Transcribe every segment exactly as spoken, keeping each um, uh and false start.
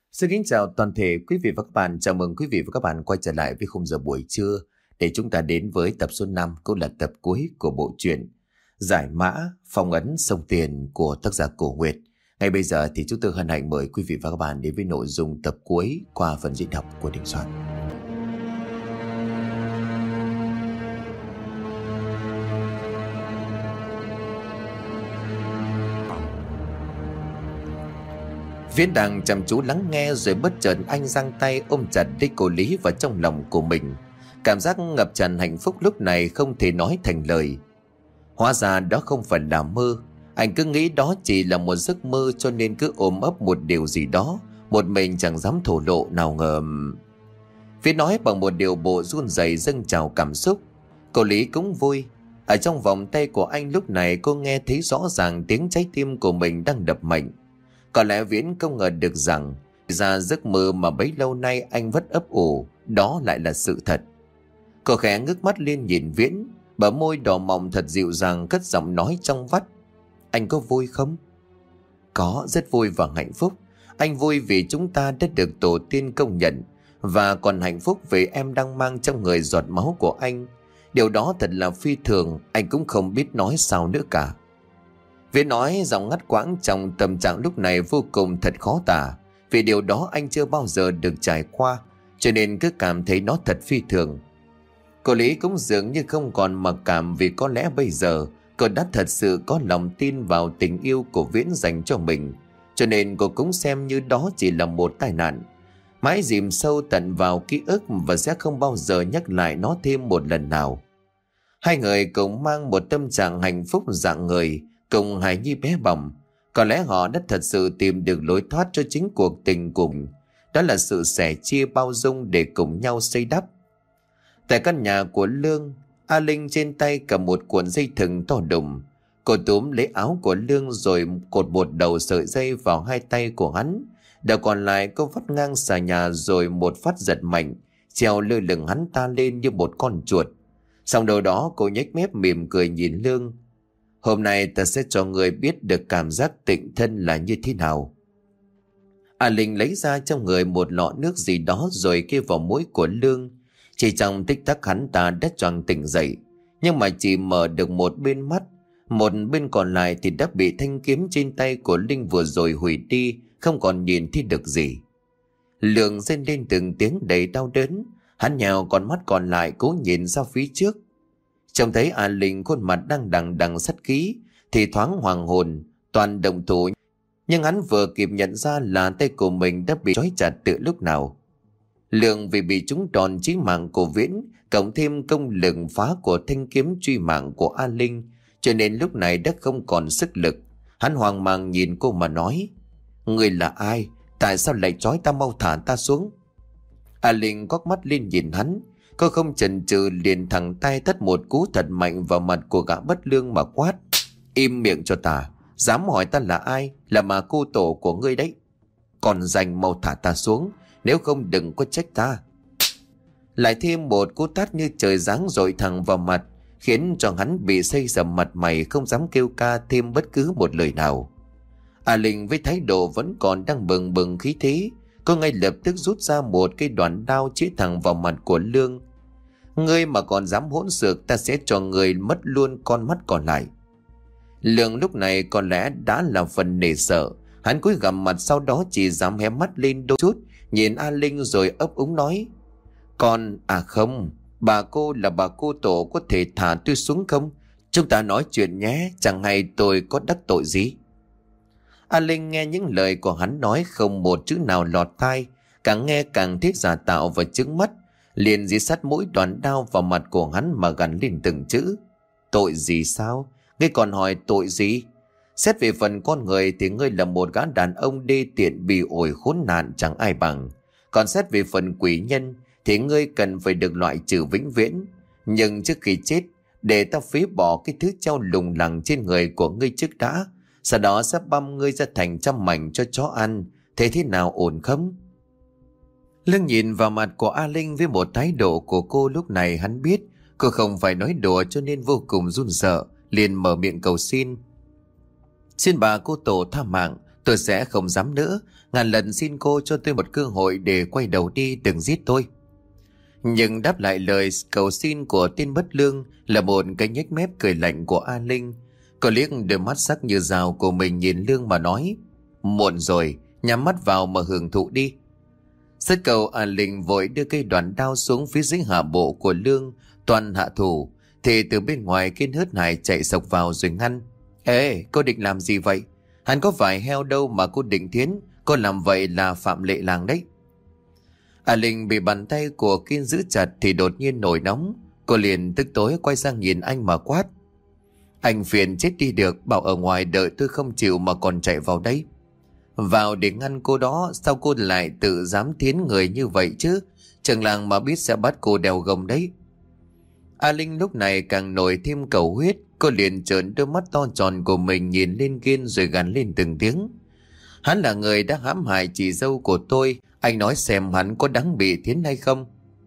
Xin kính chào toàn thể quý vị và các bạn. Chào mừng quý vị và các bạn quay trở lại với khung giờ buổi trưa để chúng ta đến với tập số năm, cũng là tập cuối của bộ truyện Giải mã phong ấn sông Tiền của tác giả Cổ Nguyệt. Ngay bây giờ thì chúng tôi hân hạnh mời quý vị và các bạn đến với nội dung tập cuối qua phần diễn đọc của Đình Soạn. Viễn đang chăm chú lắng nghe rồi bất chợt anh giang tay ôm chặt lấy cô Lý vào trong lòng của mình. Cảm giác ngập tràn hạnh phúc lúc này không thể nói thành lời. Hóa ra đó không phải là mơ. Anh cứ nghĩ đó chỉ là một giấc mơ cho nên cứ ôm ấp một điều gì đó, một mình chẳng dám thổ lộ. Nào ngờ Viễn nói bằng một điều bộ run rẩy dâng trào cảm xúc. Cô Lý cũng vui. Ở trong vòng tay của anh lúc này cô nghe thấy rõ ràng tiếng trái tim của mình đang đập mạnh. Có lẽ Viễn không ngờ được rằng ra giấc mơ mà bấy lâu nay anh vẫn ấp ủ, đó lại là sự thật. Cô khẽ ngước mắt lên nhìn Viễn, bờ môi đỏ mọng thật dịu dàng cất giọng nói trong vắt. Anh có vui không? Có, rất vui và hạnh phúc. Anh vui vì chúng ta đã được tổ tiên công nhận, và còn hạnh phúc vì em đang mang trong người giọt máu của anh. Điều đó thật là phi thường, anh cũng không biết nói sao nữa cả. Viễn nói giọng ngắt quãng trong tâm trạng lúc này vô cùng thật khó tả. Vì điều đó anh chưa bao giờ được trải qua, cho nên cứ cảm thấy nó thật phi thường. Cô Lý cũng dường như không còn mặc cảm, vì có lẽ bây giờ cô đã thật sự có lòng tin vào tình yêu của Viễn dành cho mình. Cho nên cô cũng xem như đó chỉ là một tai nạn, mãi dìm sâu tận vào ký ức và sẽ không bao giờ nhắc lại nó thêm một lần nào. Hai người cùng mang một tâm trạng hạnh phúc dạng người, cùng hài nhi bé bỏng. Có lẽ họ đã thật sự tìm được lối thoát cho chính cuộc tình cùng. Đó là sự sẻ chia bao dung để cùng nhau xây đắp. Tại căn nhà của Lương, A Linh trên tay cầm một cuộn dây thừng to đùng. Cô túm lấy áo của Lương rồi cột một đầu sợi dây vào hai tay của hắn. Đầu còn lại cô vắt ngang xà nhà rồi một phát giật mạnh, treo lơ lửng hắn ta lên như một con chuột. Xong đầu đó cô nhếch mép mỉm cười nhìn Lương. Hôm nay ta sẽ cho người biết được cảm giác tịnh thân là như thế nào. A Linh lấy ra trong người một lọ nước gì đó rồi kê vào mũi của Lương. Chỉ trong tích tắc hắn ta đã choàng tỉnh dậy, nhưng mà chỉ mở được một bên mắt. Một bên còn lại thì đã bị thanh kiếm trên tay của Linh vừa rồi hủy đi, không còn nhìn thấy được gì. Lương rên lên từng tiếng đầy đau đớn. Hắn nhào con mắt còn lại cố nhìn ra phía trước. Trông thấy A Linh khuôn mặt đang đằng đằng sắt khí thì thoáng hoàng hồn, toàn động thủ. Nhưng hắn vừa kịp nhận ra là tay của mình đã bị trói chặt từ lúc nào. Lượng vì bị trúng đòn chí mạng của Viễn, cộng thêm công lực phá của thanh kiếm truy mạng của A Linh, cho nên lúc này đã không còn sức lực. Hắn hoang mang nhìn cô mà nói: Người là ai? Tại sao lại trói ta, mau thả ta xuống. A Linh quắc mắt lên nhìn hắn. Cô không chần chừ liền thẳng tay tát một cú thật mạnh vào mặt của gã bất lương mà quát: Im miệng cho ta, dám hỏi ta là ai? Là mà cô tổ của ngươi đấy. Còn dành mau thả ta xuống, nếu không đừng có trách ta. Lại thêm một cú tát như trời giáng dội thẳng vào mặt, khiến cho hắn bị xây sầm mặt mày, không dám kêu ca thêm bất cứ một lời nào. A Linh với thái độ vẫn còn đang bừng bừng khí thế, cô ngay lập tức rút ra một cây đoạn đao chĩa thẳng vào mặt của Lương. Ngươi mà còn dám hỗn xược, ta sẽ cho ngươi mất luôn con mắt còn lại. Lương lúc này có lẽ đã là phần nể sợ. Hắn cúi gằm mặt, sau đó chỉ dám hé mắt lên đôi chút, nhìn A Linh rồi ấp úng nói: Con, à không, bà cô là bà cô tổ, có thể thả tôi xuống không? Chúng ta nói chuyện nhé, chẳng hay tôi có đắc tội gì. A Linh nghe những lời của hắn nói không một chữ nào lọt tai, càng nghe càng thích giả tạo và trứng mắt, liền dí sát mũi đoạn đao vào mặt của hắn mà gằn lên từng chữ: Tội gì sao? Ngươi còn hỏi tội gì? Xét về phần con người thì ngươi là một gã đàn ông đê tiện bỉ ổi khốn nạn chẳng ai bằng. Còn xét về phần quỷ nhân thì ngươi cần phải được loại trừ vĩnh viễn. Nhưng trước khi chết, để ta phế bỏ cái thứ treo lủng lẳng trên người của ngươi trước đã. Sau đó sẽ băm ngươi ra thành trăm mảnh cho chó ăn. Thế thế nào, ổn không? Lương nhìn vào mặt của A Linh với một thái độ của cô lúc này, hắn biết cô không phải nói đùa, cho nên vô cùng run sợ, liền mở miệng cầu xin: Xin bà cô tổ tha mạng, Tôi sẽ không dám nữa. Ngàn lần xin cô cho tôi một cơ hội để quay đầu đi, đừng giết tôi. Nhưng đáp lại lời cầu xin của tên bất lương là một cái nhếch mép cười lạnh của A Linh. Cô liếc đôi mắt sắc như dao của mình nhìn Lương mà nói: Muộn rồi, nhắm mắt vào mà hưởng thụ đi. Dứt câu, A Linh vội đưa cây đoạn đao xuống phía dưới hạ bộ của Lương, toàn hạ thủ. Thì từ bên ngoài Kiên hớt hải chạy sộc vào rồi ngăn: Ê, cô định làm gì vậy? Hắn có phải heo đâu mà cô định thiến. Cô làm vậy là phạm lệ làng đấy. A Linh bị bàn tay của Kiên giữ chặt thì đột nhiên nổi nóng. Cô liền tức tối quay sang nhìn anh mà quát: Anh phiền chết đi được, bảo ở ngoài đợi tôi không chịu mà còn chạy vào đây. Vào để ngăn cô đó, sao cô lại tự dám thiến người như vậy chứ? Trường làng mà biết sẽ bắt cô đèo gồng đấy. A Linh lúc này càng nổi thêm cầu huyết. Cô liền trợn đôi mắt to tròn của mình nhìn lên Kiên rồi gằn lên từng tiếng: Hắn là người đã hãm hại chị dâu của tôi. Anh nói xem hắn có đáng bị thiến hay không?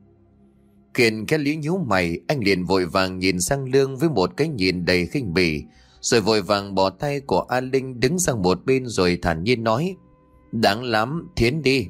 Kiên cái lý nhíu mày, anh liền vội vàng nhìn sang Lương với một cái nhìn đầy khinh bỉ, rồi vội vàng bỏ tay của A Linh đứng sang một bên rồi thản nhiên nói: Đáng lắm, thiến đi.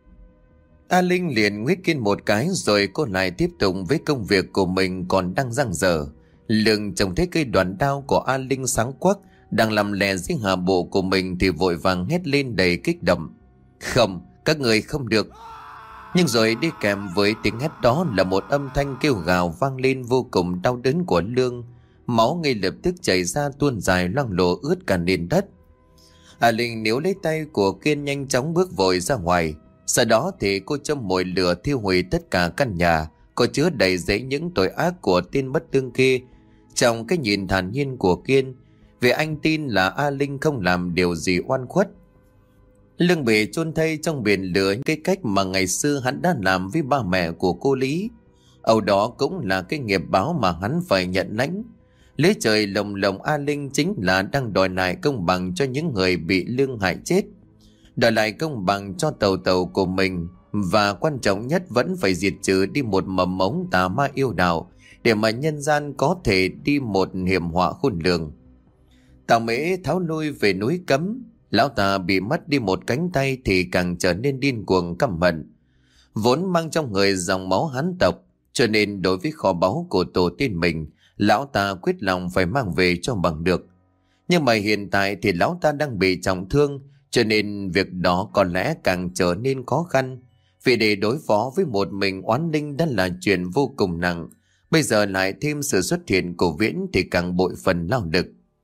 A Linh liền nguyết Kiên một cái rồi cô lại tiếp tục với công việc của mình còn đang dang dở. Lương trông thấy cây đoạn đao của A Linh sáng quắc đang làm lè dưới hạ bộ của mình thì vội vàng hét lên đầy kích động: Không, các người không được. Nhưng rồi đi kèm với tiếng hét đó là một âm thanh kêu gào vang lên vô cùng đau đớn của Lương. Máu ngay lập tức chảy ra tuôn dài loang lổ ướt cả nền đất. A Linh níu lấy tay của Kiên nhanh chóng bước vội ra ngoài. Sau đó thì cô châm mồi lửa thiêu hủy tất cả căn nhà có chứa đầy giấy những tội ác của tên bất tương kia. Trong cái nhìn thản nhiên của Kiên, vì anh tin là A Linh không làm điều gì oan khuất. Lương bị chôn thây trong biển lửa cái cách mà ngày xưa hắn đã làm với ba mẹ của cô Lý. Âu đó cũng là cái nghiệp báo mà hắn phải nhận lãnh. Lấy trời lồng lồng A Linh chính là đang đòi lại công bằng cho những người bị Lương hại chết, đòi lại công bằng cho tàu tàu của mình, và quan trọng nhất vẫn phải diệt trừ đi một mầm mống tà ma yêu đạo để mà nhân gian có thể đi một hiểm họa khôn lường. Tào Mễ tháo lui về núi Cấm. Lão ta bị mất đi một cánh tay thì càng trở nên điên cuồng căm hận. Vốn mang trong người dòng máu Hán tộc, cho nên đối với kho báu của tổ tiên mình, lão ta quyết lòng phải mang về cho bằng được. Nhưng mà hiện tại thì lão ta đang bị trọng thương, cho nên việc đó có lẽ càng trở nên khó khăn. Vì để đối phó với một mình oán linh đã là chuyện vô cùng nặng, bây giờ lại thêm sự xuất hiện của Viễn thì càng bội phần lao lực.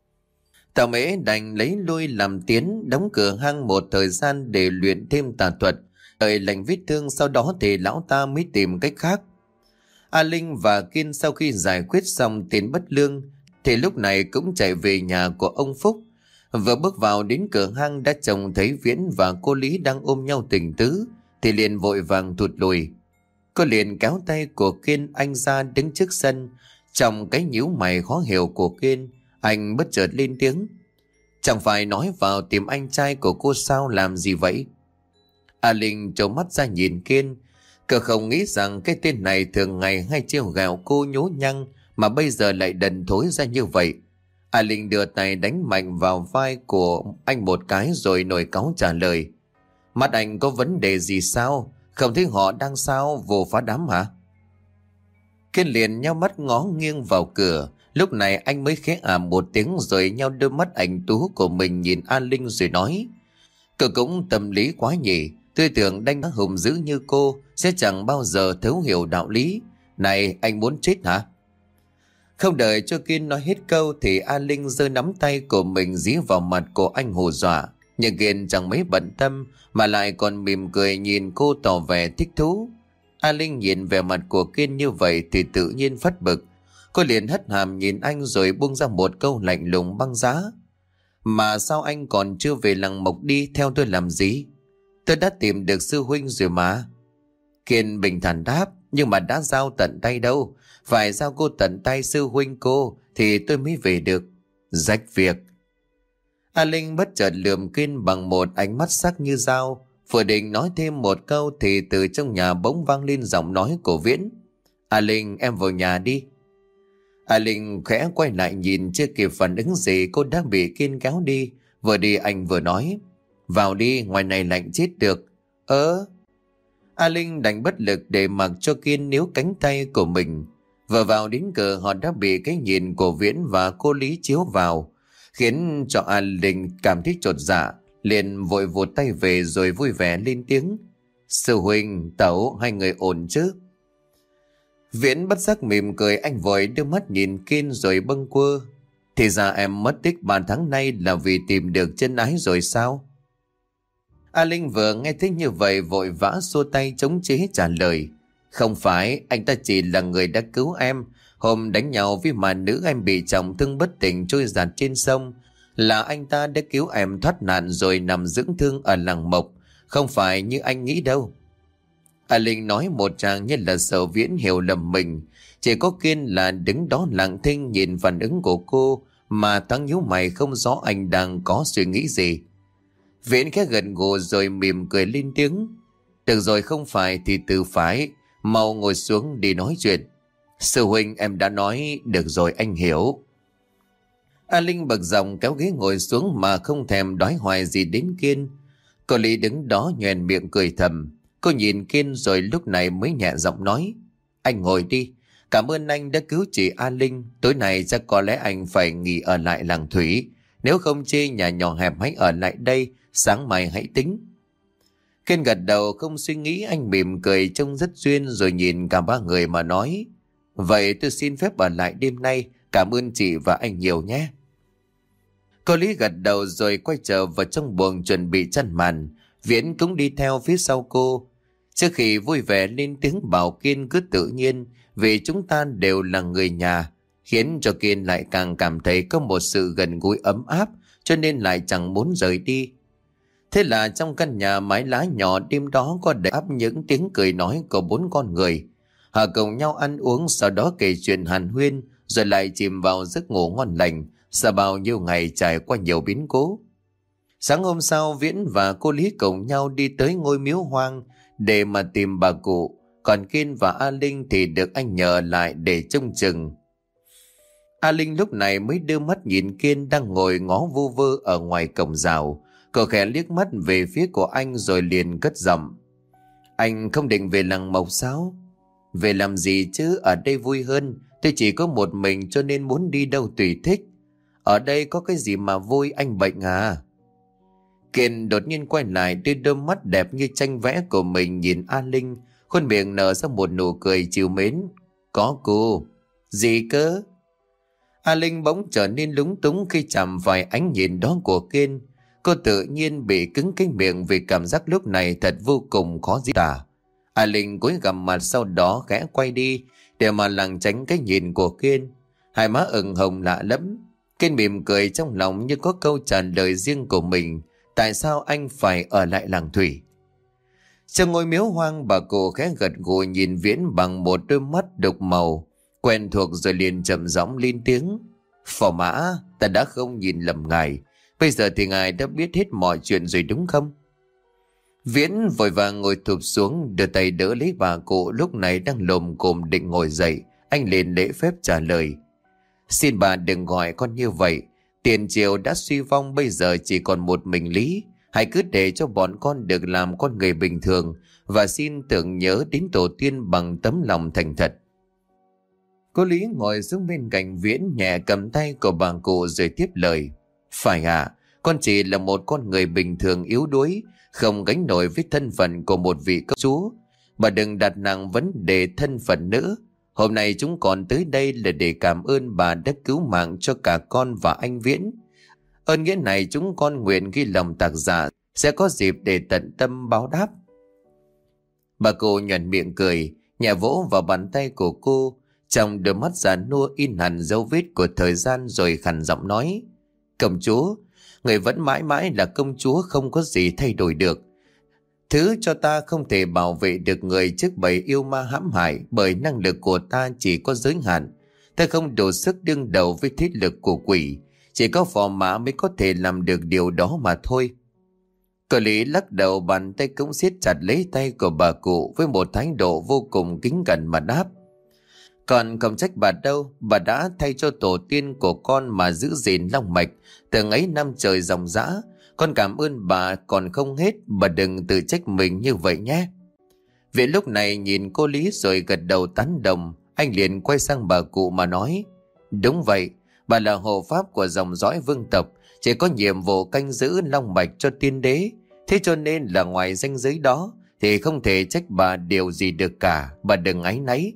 Tào Mễ đành lấy lui làm tiến, đóng cửa hang một thời gian để luyện thêm tà thuật, đợi lành vết thương, sau đó thì lão ta mới tìm cách khác. A Linh và Kiên sau khi giải quyết xong tên bất lương thì lúc này cũng chạy về nhà của ông Phúc. Vừa bước vào đến cửa hang đã trông thấy Viễn và cô Lý đang ôm nhau tình tứ thì liền vội vàng thụt lùi. Cô liền kéo tay của Kiên anh ra đứng trước sân. Trong cái nhíu mày khó hiểu của Kiên, anh bất chợt lên tiếng: Chẳng phải nói vào tìm anh trai của cô sao, làm gì vậy? A Linh trố mắt ra nhìn Kiên. Cậu không nghĩ rằng cái tên này thường ngày hay trêu ghẹo cô nhố nhăng mà bây giờ lại đần thối ra như vậy. A Linh đưa tay đánh mạnh vào vai của anh một cái rồi nổi cáu trả lời: Mắt anh có vấn đề gì sao? Không thấy họ đang sao vô phá đám hả? Kiên liền nhao mắt ngó nghiêng vào cửa. Lúc này anh mới khẽ ảm một tiếng rồi nhao đôi mắt ảnh tú của mình nhìn A Linh rồi nói: Cậu cũng tâm lý quá nhỉ. Tôi tưởng đánh hùng dữ như cô sẽ chẳng bao giờ thấu hiểu đạo lý. Này, anh muốn chết hả? Không đợi cho Kiên nói hết câu thì A Linh giơ nắm tay của mình dí vào mặt của anh hù dọa. Nhưng Kiên chẳng mấy bận tâm mà lại còn mỉm cười nhìn cô tỏ vẻ thích thú. A Linh nhìn vẻ mặt của Kiên như vậy thì tự nhiên phát bực. Cô liền hất hàm nhìn anh rồi buông ra một câu lạnh lùng băng giá: Mà sao anh còn chưa về làng Mộc đi theo tôi làm gì? Tôi đã tìm được sư huynh rồi mà. Kiên bình thản đáp: Nhưng mà đã giao tận tay đâu. Phải giao cô tận tay sư huynh cô thì tôi mới về được. Rách việc. A Linh bất chợt lườm Kiên bằng một ánh mắt sắc như dao. Vừa định nói thêm một câu thì từ trong nhà bỗng vang lên giọng nói của Viễn: A Linh, em vào nhà đi. A Linh khẽ quay lại nhìn, chưa kịp phản ứng gì cô đã bị Kiên kéo đi. Vừa đi anh vừa nói: Vào đi, ngoài này lạnh chết được. Ơ... A Linh đành bất lực để mặc cho Kiên níu cánh tay của mình. Vừa vào đến cửa họ đã bị cái nhìn của Viễn và cô Lý chiếu vào, khiến cho A Linh cảm thấy chột dạ, liền vội vụt tay về rồi vui vẻ lên tiếng. Sư huynh, Tẩu, hai người ổn chứ? Viễn bất giác mỉm cười, anh vội đưa mắt nhìn Kiên rồi bâng quơ. Thì ra em mất tích ba tháng nay là vì tìm được chân ái rồi sao? A Linh vừa nghe thấy như vậy vội vã xua tay chống chế trả lời. Không phải, anh ta chỉ là người đã cứu em. Hôm đánh nhau với mà nữ em bị trọng thương bất tỉnh trôi giạt trên sông. Là anh ta đã cứu em thoát nạn rồi nằm dưỡng thương ở làng Mộc. Không phải như anh nghĩ đâu. A Linh nói một tràng như là sợ Viễn hiểu lầm mình. Chỉ có Kiên là đứng đó lặng thinh nhìn phản ứng của cô mà thoáng nhíu mày không rõ anh đang có suy nghĩ gì. Viễn khẽ gật gù rồi mỉm cười lên tiếng. Được rồi, không phải thì từ phải. Mau ngồi xuống đi nói chuyện. Sư huynh, em đã nói. Được rồi, anh hiểu. A Linh bật giọng kéo ghế ngồi xuống mà không thèm đói hoài gì đến Kiên. Cô Lý đứng đó nhoẻn miệng cười thầm. Cô nhìn Kiên rồi lúc này mới nhẹ giọng nói. Anh ngồi đi. Cảm ơn anh đã cứu chị A Linh. Tối nay chắc có lẽ anh phải nghỉ ở lại làng Thủy. Nếu không chê nhà nhỏ hẹp hãy ở lại đây. Sáng mai hãy tính. Kiên gật đầu không suy nghĩ, anh mỉm cười trông rất duyên rồi nhìn cả ba người mà nói. Vậy tôi xin phép ở lại đêm nay. Cảm ơn chị và anh nhiều nhé. Cô Lý gật đầu rồi quay trở vào trong buồng chuẩn bị chăn màn. Viễn cũng đi theo phía sau cô. Trước khi vui vẻ lên tiếng bảo Kiên cứ tự nhiên, vì chúng ta đều là người nhà, khiến cho Kiên lại càng cảm thấy có một sự gần gũi ấm áp, cho nên lại chẳng muốn rời đi. Thế là trong căn nhà mái lá nhỏ đêm đó có đầy ắp những tiếng cười nói của bốn con người. Họ cùng nhau ăn uống, sau đó kể chuyện hàn huyên, rồi lại chìm vào giấc ngủ ngon lành sau bao nhiêu ngày trải qua nhiều biến cố. Sáng hôm sau, Viễn và cô Lý cùng nhau đi tới ngôi miếu hoang để mà tìm bà cụ, còn Kiên và A Linh thì được anh nhờ lại để trông chừng. A Linh lúc này mới đưa mắt nhìn Kiên đang ngồi ngó vu vơ ở ngoài cổng rào. Cô khẽ liếc mắt về phía của anh rồi liền cất giọng. Anh không định về làng Mộc sao? Về làm gì chứ, ở đây vui hơn. Tôi chỉ có một mình cho nên muốn đi đâu tùy thích. Ở đây có cái gì mà vui, anh bệnh à? Kiên đột nhiên quay lại đưa đôi mắt đẹp như tranh vẽ của mình nhìn A Linh, khuôn miệng nở ra một nụ cười trìu mến. Có cô? Gì cơ? A Linh bỗng trở nên lúng túng khi chạm phải ánh nhìn đó của Kiên. Cô tự nhiên bị cứng cái miệng vì cảm giác lúc này thật vô cùng khó diễn tả. A Linh cúi gằm mặt sau đó khẽ quay đi để mà lảng tránh cái nhìn của Kiên. Hai má ửng hồng lạ lẫm. Kiên mỉm cười trong lòng như có câu trả lời riêng của mình. Tại sao anh phải ở lại làng Thủy? Trong ngôi miếu hoang, bà cụ khẽ gật gù nhìn Viễn bằng một đôi mắt đục màu quen thuộc rồi liền trầm giọng lên tiếng. Phò mã, ta đã không nhìn lầm ngài. Bây giờ thì ngài đã biết hết mọi chuyện rồi đúng không? Viễn vội vàng ngồi thụp xuống, đưa tay đỡ lấy bà cụ lúc này đang lồm cồm định ngồi dậy. Anh liền lễ phép trả lời. Xin bà đừng gọi con như vậy. Tiền triều đã suy vong, bây giờ chỉ còn một mình Lý. Hãy cứ để cho bọn con được làm con người bình thường, và xin tưởng nhớ đến tổ tiên bằng tấm lòng thành thật. Cô Lý ngồi xuống bên cạnh Viễn, nhẹ cầm tay của bà cụ rồi tiếp lời. Phải à, con chỉ là một con người bình thường yếu đuối, không gánh nổi với thân phận của một vị công chúa. Bà đừng đặt nặng vấn đề thân phận nữa. Hôm nay chúng còn tới đây là để cảm ơn bà đã cứu mạng cho cả con và anh Viễn. Ơn nghĩa này chúng con nguyện ghi lòng tạc dạ, sẽ có dịp để tận tâm báo đáp. Bà cụ nhoẻn miệng cười, nhẹ vỗ vào bàn tay của cô, trong đôi mắt già nua in hẳn dấu vết của thời gian rồi khàn giọng nói. Công chúa, người vẫn mãi mãi là công chúa, không có gì thay đổi được. Thứ cho ta không thể bảo vệ được người trước bầy yêu ma hãm hại, bởi năng lực của ta chỉ có giới hạn. Ta không đủ sức đương đầu với thế lực của quỷ. Chỉ có phò mã mới có thể làm được điều đó mà thôi. Cờ Lý lắc đầu, bàn tay cũng siết chặt lấy tay của bà cụ với một thái độ vô cùng kính cẩn mà đáp. Còn không trách bà đâu, bà đã thay cho tổ tiên của con mà giữ gìn long mạch từng ấy năm trời dòng dã. Con cảm ơn bà còn không hết, bà đừng tự trách mình như vậy nhé. Viễn lúc này nhìn cô Lý rồi gật đầu tán đồng. Anh liền quay sang bà cụ mà nói: Đúng vậy, bà là hộ pháp của dòng dõi vương tộc, chỉ có nhiệm vụ canh giữ long mạch cho tiên đế. Thế cho nên là ngoài ranh giới đó thì không thể trách bà điều gì được cả, bà đừng áy náy.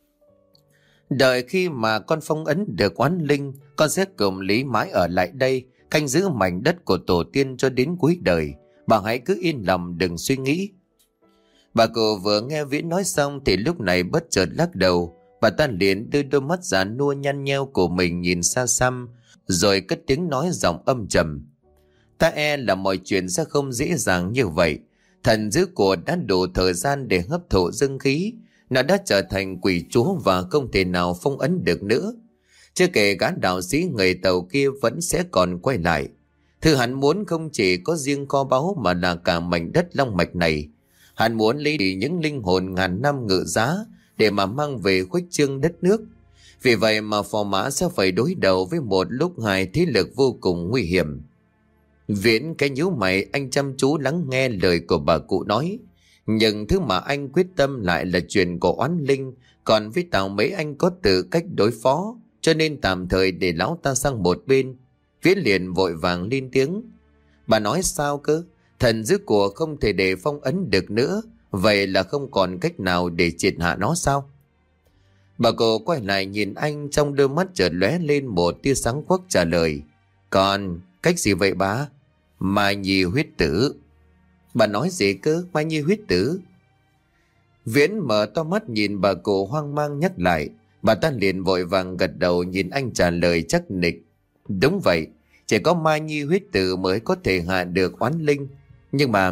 Đợi khi mà con phong ấn được oán linh, con sẽ cùng Lý mãi ở lại đây, canh giữ mảnh đất của tổ tiên cho đến cuối đời. Bà hãy cứ yên lòng đừng suy nghĩ. Bà cụ vừa nghe Viễn nói xong thì lúc này bất chợt lắc đầu. Bà ta liền đưa đôi mắt già nua nhăn nheo của mình nhìn xa xăm, rồi cất tiếng nói giọng âm trầm: Ta e là mọi chuyện sẽ không dễ dàng như vậy. Thần giữ của đã đủ thời gian để hấp thụ dương khí. Nó đã trở thành quỷ chúa và không thể nào phong ấn được nữa. Chưa kể gã đạo sĩ người Tàu kia vẫn sẽ còn quay lại. Thứ hắn muốn không chỉ có riêng kho báu mà là cả mảnh đất long mạch này. Hắn muốn lấy đi những linh hồn ngàn năm ngự giá để mà mang về khuếch trương đất nước. Vì vậy mà Phò Mã sẽ phải đối đầu với một lúc hai thế lực vô cùng nguy hiểm. Viễn cái nhíu mày, anh chăm chú lắng nghe lời của bà cụ nói. Nhưng thứ mà anh quyết tâm lại là chuyện của oán linh, còn với Tào mấy anh có tự cách đối phó, cho nên tạm thời để lão ta sang một bên. Viễn liền vội vàng lên tiếng: Bà nói sao cơ? Thần giữ của không thể để phong ấn được nữa, vậy là không còn cách nào để triệt hạ nó sao? Bà cụ quay lại nhìn anh, trong đôi mắt chợt lóe lên một tia sáng quắc trả lời: Còn cách gì vậy bà? Mai Nhi huyết tử. Bà nói gì cơ? Mai Nhi huyết tử? Viễn mở to mắt nhìn bà cụ hoang mang nhắc lại. Bà ta liền vội vàng gật đầu nhìn anh trả lời chắc nịch: Đúng vậy, chỉ có Mai Nhi huyết tử mới có thể hạ được oán linh. Nhưng mà...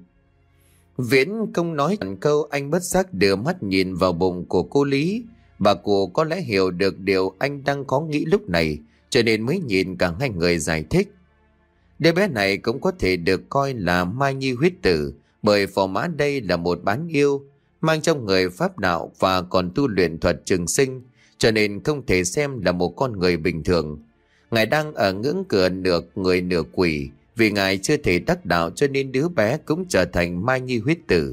Viễn không nói một câu, anh bất giác đưa mắt nhìn vào bụng của cô Lý. Bà cụ có lẽ hiểu được điều anh đang có nghĩ lúc này, cho nên mới nhìn cả hai người giải thích. Đứa bé này cũng có thể được coi là Mai Nhi huyết tử, bởi Phò Mã đây là một bán yêu, mang trong người pháp đạo và còn tu luyện thuật trường sinh, cho nên không thể xem là một con người bình thường. Ngài đang ở ngưỡng cửa nửa người nửa quỷ, vì ngài chưa thể đắc đạo cho nên đứa bé cũng trở thành Mai Nhi huyết tử.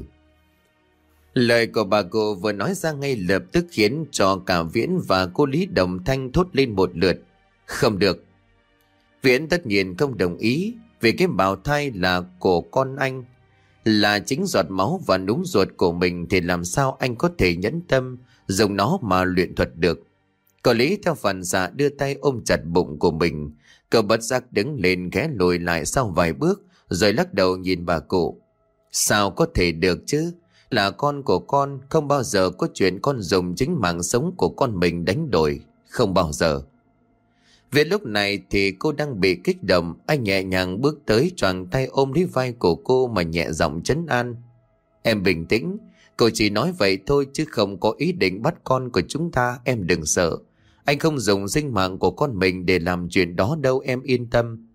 Lời của bà cụ vừa nói ra ngay lập tức khiến cho cả Viễn và cô Lý đồng thanh thốt lên một lượt: Không được. Viễn tất nhiên không đồng ý, vì cái bào thai là của con anh, là chính giọt máu và núm ruột của mình, thì làm sao anh có thể nhẫn tâm dùng nó mà luyện thuật được. Cậu Lý theo phản xạ đưa tay ôm chặt bụng của mình. Cậu bất giác đứng lên ghé lùi lại sau vài bước, rồi lắc đầu nhìn bà cụ: Sao có thể được chứ? Là con của con, không bao giờ có chuyện con dùng chính mạng sống của con mình đánh đổi, không bao giờ. Về lúc này thì cô đang bị kích động, anh nhẹ nhàng bước tới choàng tay ôm lấy vai của cô mà nhẹ giọng trấn an: Em bình tĩnh, cô chỉ nói vậy thôi chứ không có ý định bắt con của chúng ta, em đừng sợ. Anh không dùng sinh mạng của con mình để làm chuyện đó đâu, em yên tâm.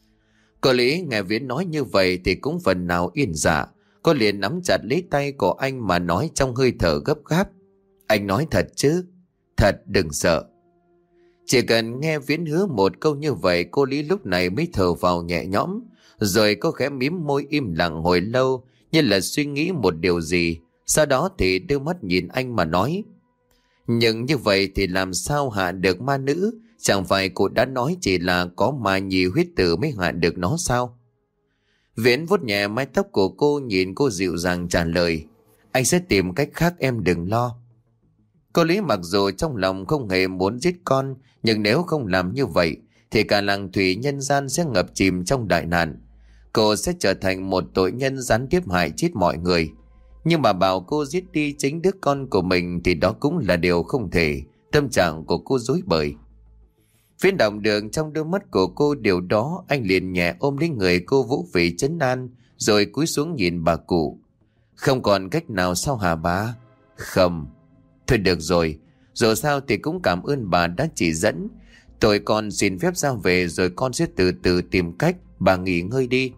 Cô Lý nghe Viễn nói như vậy thì cũng phần nào yên dạ. Cô liền nắm chặt lấy tay của anh mà nói trong hơi thở gấp gáp: Anh nói thật chứ? Thật, đừng sợ. Chỉ cần nghe Viễn hứa một câu như vậy, cô Lý lúc này mới thở vào nhẹ nhõm. Rồi cô khẽ mím môi im lặng hồi lâu, như là suy nghĩ một điều gì. Sau đó thì đưa mắt nhìn anh mà nói: Nhưng như vậy thì làm sao hạ được ma nữ? Chẳng phải cô đã nói chỉ là có Mai Nhi huyết tử mới hạ được nó sao? Viễn vuốt nhẹ mái tóc của cô, nhìn cô dịu dàng trả lời: Anh sẽ tìm cách khác, em đừng lo. Cô Lý mặc dù trong lòng không hề muốn giết con, nhưng nếu không làm như vậy thì cả làng thủy nhân gian sẽ ngập chìm trong đại nạn. Cô sẽ trở thành một tội nhân gián tiếp hại chết mọi người. Nhưng mà bảo cô giết đi chính đứa con của mình thì đó cũng là điều không thể. Tâm trạng của cô rối bời. Phiến động đường trong đôi mắt của cô điều đó, anh liền nhẹ ôm lấy người cô vũ vị trấn an, rồi cúi xuống nhìn bà cụ: Không còn cách nào sao hả bà? Không. Thôi được rồi, dù sao thì cũng cảm ơn bà đã chỉ dẫn. Tôi con xin phép ra về rồi con sẽ từ từ tìm cách, bà nghỉ ngơi đi.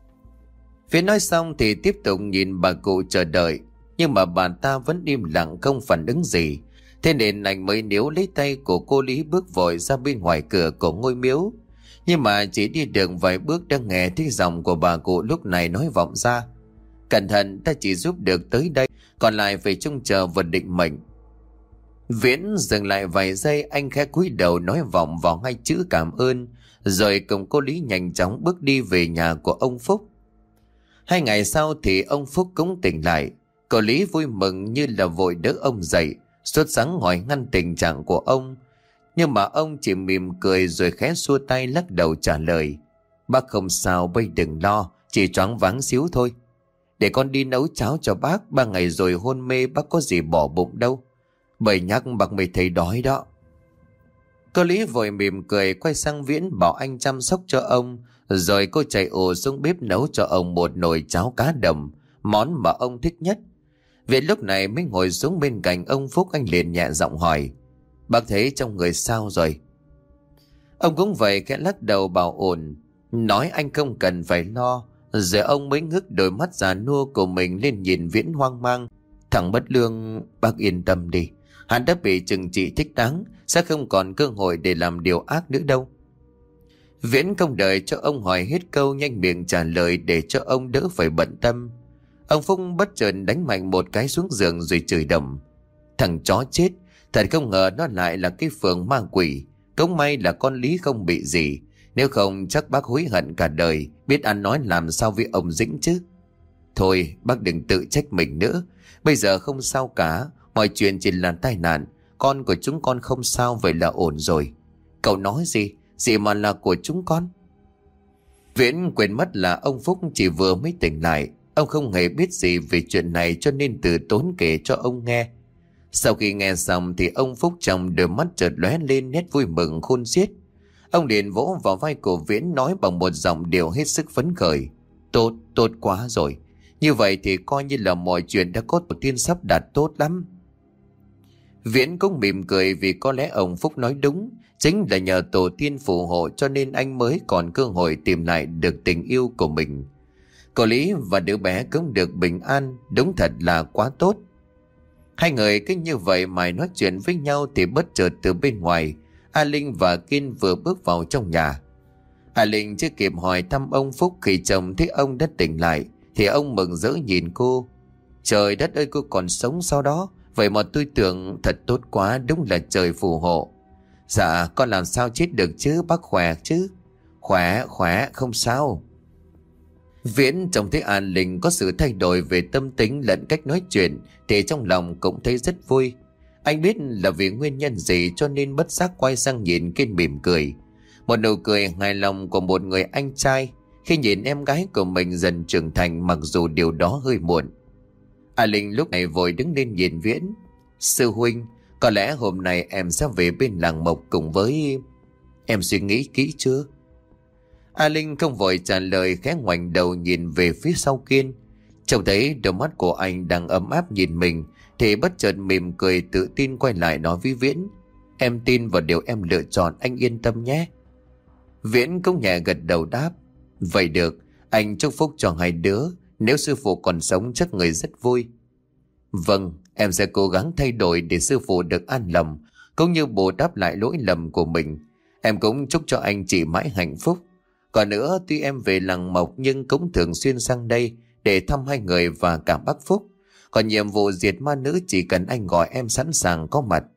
Phía nói xong thì tiếp tục nhìn bà cụ chờ đợi, nhưng mà bà ta vẫn im lặng không phản ứng gì. Thế nên anh mới níu lấy tay của cô Lý bước vội ra bên ngoài cửa của ngôi miếu. Nhưng mà chỉ đi được vài bước đã nghe thấy giọng của bà cụ lúc này nói vọng ra: "Cẩn thận, ta chỉ giúp được tới đây, còn lại phải trông chờ vào định mệnh." Viễn dừng lại vài giây, anh khẽ cúi đầu nói vọng vào hai chữ cảm ơn, rồi cùng cô Lý nhanh chóng bước đi về nhà của ông Phúc. Hai ngày sau thì ông Phúc cũng tỉnh lại. Cô Lý vui mừng như là vội đỡ ông dậy, sốt sắng hỏi ngăn tình trạng của ông. Nhưng mà ông chỉ mỉm cười rồi khẽ xua tay lắc đầu trả lời: "Bác không sao, bây đừng lo, chỉ choáng váng xíu thôi. Để con đi nấu cháo cho bác, ba ngày rồi hôn mê bác có gì bỏ bụng đâu. Bởi nhắc bác mới thấy đói đó." Cô Lý vội mỉm cười quay sang Viễn bảo anh chăm sóc cho ông, rồi cô chạy ồ xuống bếp nấu cho ông một nồi cháo cá đầm, món mà ông thích nhất. Viễn lúc này mới ngồi xuống bên cạnh ông Phúc, anh liền nhẹ giọng hỏi: "Bác thấy trong người sao rồi?" Ông cũng vậy, khẽ lắc đầu bảo ổn, nói anh không cần phải lo. Rồi ông mới ngước đôi mắt già nua của mình lên nhìn Viễn hoang mang: "Thằng bất lương, bác yên tâm đi, hắn đã bị trừng trị thích đáng, sẽ không còn cơ hội để làm điều ác nữa đâu." Viễn không đợi cho ông hỏi hết câu, nhanh miệng trả lời để cho ông đỡ phải bận tâm. Ông Phúc bất chợt đánh mạnh một cái xuống giường rồi chửi đầm: "Thằng chó chết, thật không ngờ nó lại là cái phường ma quỷ. Cũng may là con Lý không bị gì, nếu không chắc bác hối hận cả đời, biết ăn nói làm sao với ông Dĩnh chứ." "Thôi bác đừng tự trách mình nữa, bây giờ không sao cả, mọi chuyện chỉ là tai nạn. Con của chúng con không sao, vậy là ổn rồi." "Cậu nói gì? Gì mà là của chúng con?" Viễn quên mất là ông Phúc chỉ vừa mới tỉnh lại. Ông không hề biết gì về chuyện này cho nên từ tốn kể cho ông nghe. Sau khi nghe xong thì ông Phúc trong đôi mắt chợt lóe lên nét vui mừng khôn xiết. Ông liền vỗ vào vai của Viễn nói bằng một giọng điệu hết sức phấn khởi: "Tốt, tốt quá rồi. Như vậy thì coi như là mọi chuyện đã có tổ tiên sắp đặt tốt lắm." Viễn cũng mỉm cười vì có lẽ ông Phúc nói đúng. Chính là nhờ tổ tiên phù hộ cho nên anh mới còn cơ hội tìm lại được tình yêu của mình. Cô Lý và đứa bé cũng được bình an, đúng thật là quá tốt. Hai người cứ như vậy mà nói chuyện với nhau thì bất chợt từ bên ngoài, A Linh và Kiên vừa bước vào trong nhà. A Linh chưa kịp hỏi thăm ông Phúc, khi chồng thấy ông đã tỉnh lại thì ông mừng rỡ nhìn cô: "Trời đất ơi, cô còn sống sau đó, vậy mà tôi tưởng thật tốt quá, đúng là trời phù hộ." "Dạ con làm sao chết được chứ, bác khỏe chứ?" "Khỏe, khỏe, không sao." Viễn trông thấy An Linh có sự thay đổi về tâm tính lẫn cách nói chuyện thì trong lòng cũng thấy rất vui. Anh biết là vì nguyên nhân gì cho nên bất giác quay sang nhìn Kiên mỉm cười. Một nụ cười hài lòng của một người anh trai khi nhìn em gái của mình dần trưởng thành, mặc dù điều đó hơi muộn. An Linh lúc này vội đứng lên nhìn Viễn: "Sư huynh, có lẽ hôm nay em sẽ về bên làng Mộc cùng với..." "Em suy nghĩ kỹ chưa?" A Linh không vội trả lời, khẽ ngoảnh đầu nhìn về phía sau Kiên. Trông thấy đôi mắt của anh đang ấm áp nhìn mình thì bất chợt mỉm cười tự tin quay lại nói với Viễn: "Em tin vào điều em lựa chọn, anh yên tâm nhé." Viễn cũng nhẹ gật đầu đáp: "Vậy được, anh chúc phúc cho hai đứa, nếu sư phụ còn sống chắc người rất vui." "Vâng, em sẽ cố gắng thay đổi để sư phụ được an lòng, cũng như bù đắp lại lỗi lầm của mình. Em cũng chúc cho anh chị mãi hạnh phúc. Còn nữa, tuy em về làng Mộc nhưng cũng thường xuyên sang đây để thăm hai người và cả bác Phúc. Còn nhiệm vụ diệt ma nữ chỉ cần anh gọi em sẵn sàng có mặt."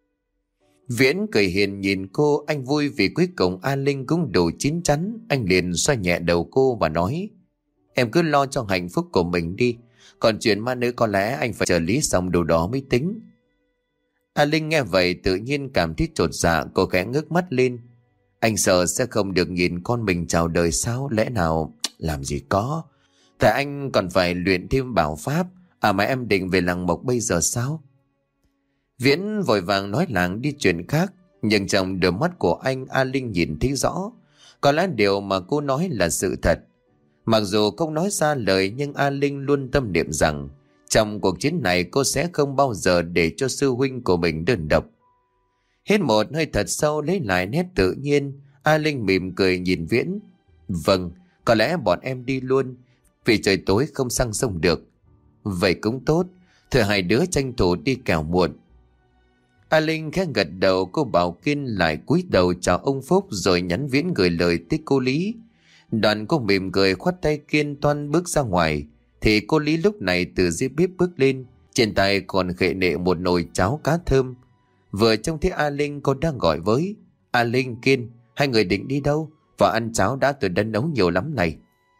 Viễn cười hiền nhìn cô, anh vui vì cuối cùng A Linh cũng đủ chín chắn. Anh liền xoa nhẹ đầu cô và nói: "Em cứ lo cho hạnh phúc của mình đi. Còn chuyện ma nữ có lẽ anh phải chờ lý xong đồ đó mới tính." A Linh nghe vậy tự nhiên cảm thấy chột dạ, cô khẽ ngước mắt lên: "Anh sợ sẽ không được nhìn con mình chào đời sao? Lẽ nào..." "Làm gì có. Tại anh còn phải luyện thêm bảo pháp. À mà em định về làng Mộc bây giờ sao?" Viễn vội vàng nói làng đi chuyện khác, nhưng trong đôi mắt của anh, A Linh nhìn thấy rõ. Có lẽ điều mà cô nói là sự thật. Mặc dù không nói ra lời nhưng A Linh luôn tâm niệm rằng trong cuộc chiến này cô sẽ không bao giờ để cho sư huynh của mình đơn độc. Hít một hơi thật sâu lấy lại nét tự nhiên, A Linh mỉm cười nhìn Viễn: "Vâng, có lẽ bọn em đi luôn, vì trời tối không sang sông được." "Vậy cũng tốt, thôi hai đứa tranh thủ đi kẻo muộn." A Linh khẽ gật đầu, cô bảo Kiên lại cúi đầu chào ông Phúc rồi nhắn viễn gửi lời tới cô Lý. Đoàn cô mỉm cười khoát tay Kiên toan bước ra ngoài, thì cô Lý lúc này từ dưới bếp bước lên, trên tay còn khệ nệ một nồi cháo cá thơm. Vừa trông thấy A Linh, cô đang gọi với: A Linh, Kiên, hai người định đi đâu? Và ăn cháo đã, tôi đã nấu nhiều lắm này.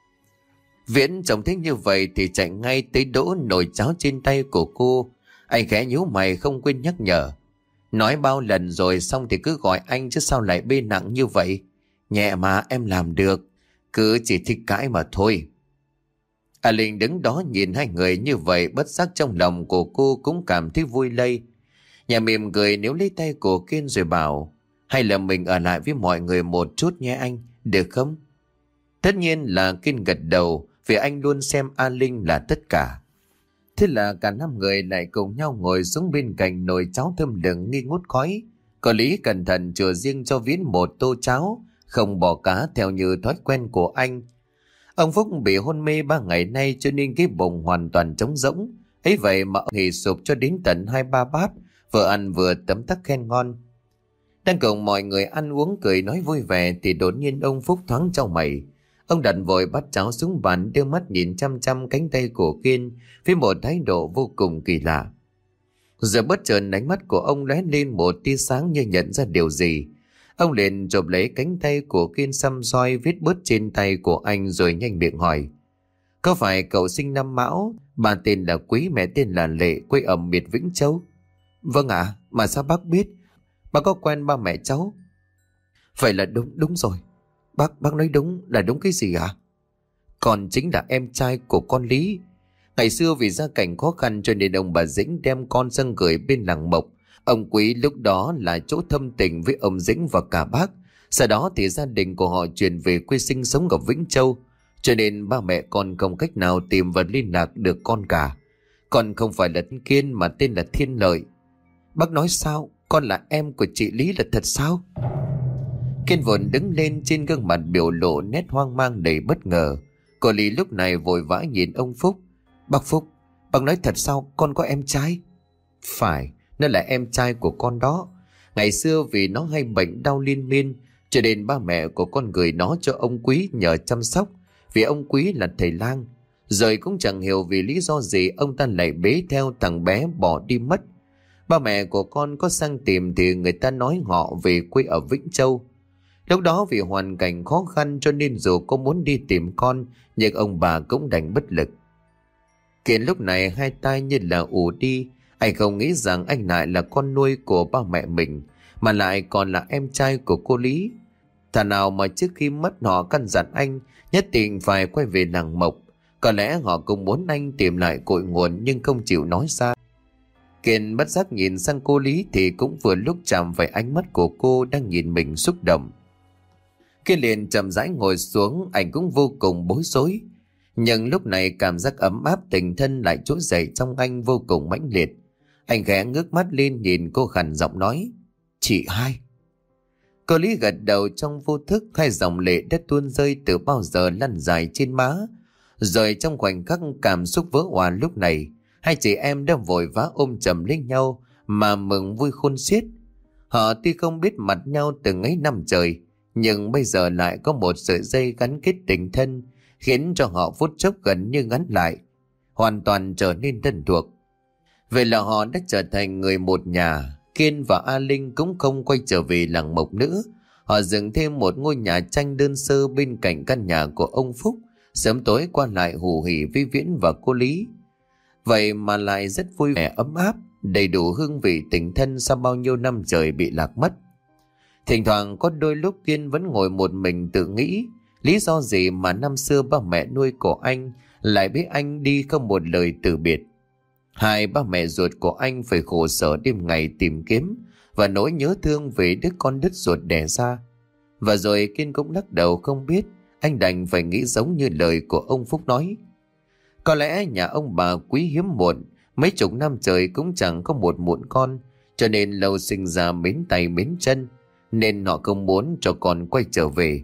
Viễn trông thấy như vậy thì chạy ngay tới đỗ nồi cháo trên tay của cô. Anh khẽ nhíu mày không quên nhắc nhở: nói bao lần rồi, xong thì cứ gọi anh chứ sao lại bê nặng như vậy? Nhẹ mà, em làm được, cứ chỉ thích cãi mà thôi. A Linh đứng đó nhìn hai người như vậy, bất giác trong lòng của cô cũng cảm thấy vui lây. Nhà mỉm cười níu lấy tay của Kiên rồi bảo: hay là mình ở lại với mọi người một chút nhé anh, được không? Tất nhiên là Kiên gật đầu, vì anh luôn xem A Linh là tất cả. Thế là cả năm người lại cùng nhau ngồi xuống bên cạnh nồi cháo thơm lừng nghi ngút khói. Có Lý cẩn thận chừa riêng cho Viễn một tô cháo, không bỏ cá theo như thói quen của anh. Ông Phúc bị hôn mê ba ngày nay cho nên cái bụng hoàn toàn trống rỗng. Ấy vậy mà ông hì sụp cho đến tận hai ba bát, vừa ăn vừa tấm tắc khen ngon. Đang cùng mọi người ăn uống cười nói vui vẻ thì đột nhiên ông Phúc thoáng chau mày. Ông đặt vội bát cháo xuống bàn, đưa mắt nhìn chăm chăm cánh tay của Kiên với một thái độ vô cùng kỳ lạ. Rồi bất chợt ánh mắt của ông lóe lên một tia sáng như nhận ra điều gì. Ông liền chộp lấy cánh tay của Kiên xăm soi vết bớt trên tay của anh rồi nhanh miệng hỏi: có phải cậu sinh năm Mão, bà tên là Quý, mẹ tên là Lệ, quê ở miệt Vĩnh Châu? Vâng ạ. À, mà sao bác biết? Bác có quen ba mẹ cháu? Vậy là đúng, đúng rồi. Bác, bác nói đúng là đúng cái gì ạ? À? Con chính là em trai của con Lý. Ngày xưa vì gia cảnh khó khăn cho nên ông bà Dĩnh đem con sang gửi bên làng Mộc. Ông Quý lúc đó là chỗ thâm tình với ông Dĩnh và cả bác. Sau đó thì gia đình của họ chuyển về quê sinh sống ở Vĩnh Châu, cho nên ba mẹ con không cách nào tìm và liên lạc được con cả. Con không phải là Kiên mà tên là Thiên Lợi. Bác nói sao? Con là em của chị Lý là thật sao? Kiên vội đứng lên, trên gương mặt biểu lộ nét hoang mang đầy bất ngờ. Cô Lý lúc này vội vã nhìn ông Phúc: bác Phúc, bác nói thật sao con có em trai? Phải, nó là em trai của con đó. Ngày xưa vì nó hay bệnh đau liên miên, cho nên ba mẹ của con gửi nó cho ông Quý nhờ chăm sóc, vì ông Quý là thầy lang. Rồi cũng chẳng hiểu vì lý do gì ông ta lại bế theo thằng bé bỏ đi mất. Ba mẹ của con có sang tìm thì người ta nói họ về quê ở Vĩnh Châu. Lúc đó vì hoàn cảnh khó khăn cho nên dù có muốn đi tìm con, nhưng ông bà cũng đành bất lực. Kiên lúc này hai tay như là ù đi. Anh không nghĩ rằng anh lại là con nuôi của ba mẹ mình, mà lại còn là em trai của cô Lý. Thà nào mà trước khi mất họ căn dặn anh nhất định phải quay về làng Mộc. Có lẽ họ cũng muốn anh tìm lại cội nguồn nhưng không chịu nói ra. Kiên bất giác nhìn sang cô Lý thì cũng vừa lúc chạm phải ánh mắt của cô đang nhìn mình xúc động. Kiên liền chậm rãi ngồi xuống, anh cũng vô cùng bối rối. Nhưng lúc này cảm giác ấm áp tình thân lại trỗi dậy trong anh vô cùng mãnh liệt. Anh khẽ ngước mắt lên nhìn cô, khàn giọng nói: chị hai. Cô Lý gật đầu trong vô thức, hai dòng lệ đã tuôn rơi từ bao giờ lăn dài trên má. Rồi trong khoảnh khắc cảm xúc vỡ òa lúc này, hai chị em đã vội vã ôm chầm lấy nhau mà mừng vui khôn xiết. Họ tuy không biết mặt nhau từ mấy năm trời, nhưng bây giờ lại có một sợi dây gắn kết tình thân, khiến cho họ phút chốc gần như ngắn lại, hoàn toàn trở nên thân thuộc. Vậy là họ đã trở thành người một nhà. Kiên và A Linh cũng không quay trở về làng Mộc nữa. Họ dựng thêm một ngôi nhà tranh đơn sơ bên cạnh căn nhà của ông Phúc, sớm tối qua lại hù hỉ với Viễn và cô Lý. Vậy mà lại rất vui vẻ ấm áp, đầy đủ hương vị tình thân sau bao nhiêu năm trời bị lạc mất. Thỉnh thoảng có đôi lúc Kiên vẫn ngồi một mình tự nghĩ, lý do gì mà năm xưa ba mẹ nuôi của anh lại biết anh đi không một lời từ biệt. Hai ba mẹ ruột của anh phải khổ sở đêm ngày tìm kiếm và nỗi nhớ thương về đứa con đứt ruột đẻ ra. Và rồi Kiên cũng lắc đầu không biết, anh đành phải nghĩ giống như lời của ông Phúc nói. Có lẽ nhà ông bà Quý hiếm muộn, mấy chục năm trời cũng chẳng có một muộn con, cho nên lâu sinh ra mến tay mến chân, nên họ không muốn cho con quay trở về.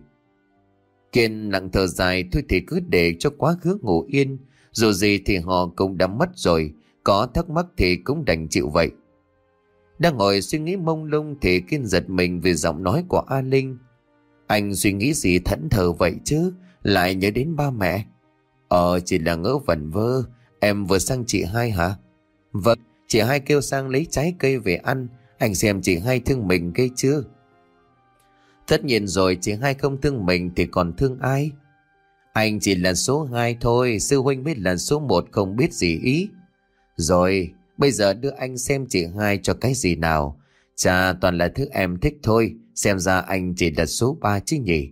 Kiên lặng thở dài, thôi thì cứ để cho quá khứ ngủ yên, dù gì thì họ cũng đã mất rồi, có thắc mắc thì cũng đành chịu vậy. Đang ngồi suy nghĩ mông lung thì Kiên giật mình vì giọng nói của A Linh. Anh suy nghĩ gì thẫn thờ vậy chứ? Lại nhớ đến ba mẹ? Ờ chỉ là ngỡ vẩn vơ. Em vừa sang chị hai hả? Vâng, chị hai kêu sang lấy trái cây về ăn. Anh xem chị hai thương mình cây chưa? Tất nhiên rồi, chị hai không thương mình thì còn thương ai? Anh chỉ là số hai thôi, sư huynh biết là số một không biết gì ý. Rồi, bây giờ đưa anh xem chị hai cho cái gì nào. Chà, toàn là thứ em thích thôi, xem ra anh chỉ là số ba chứ nhỉ.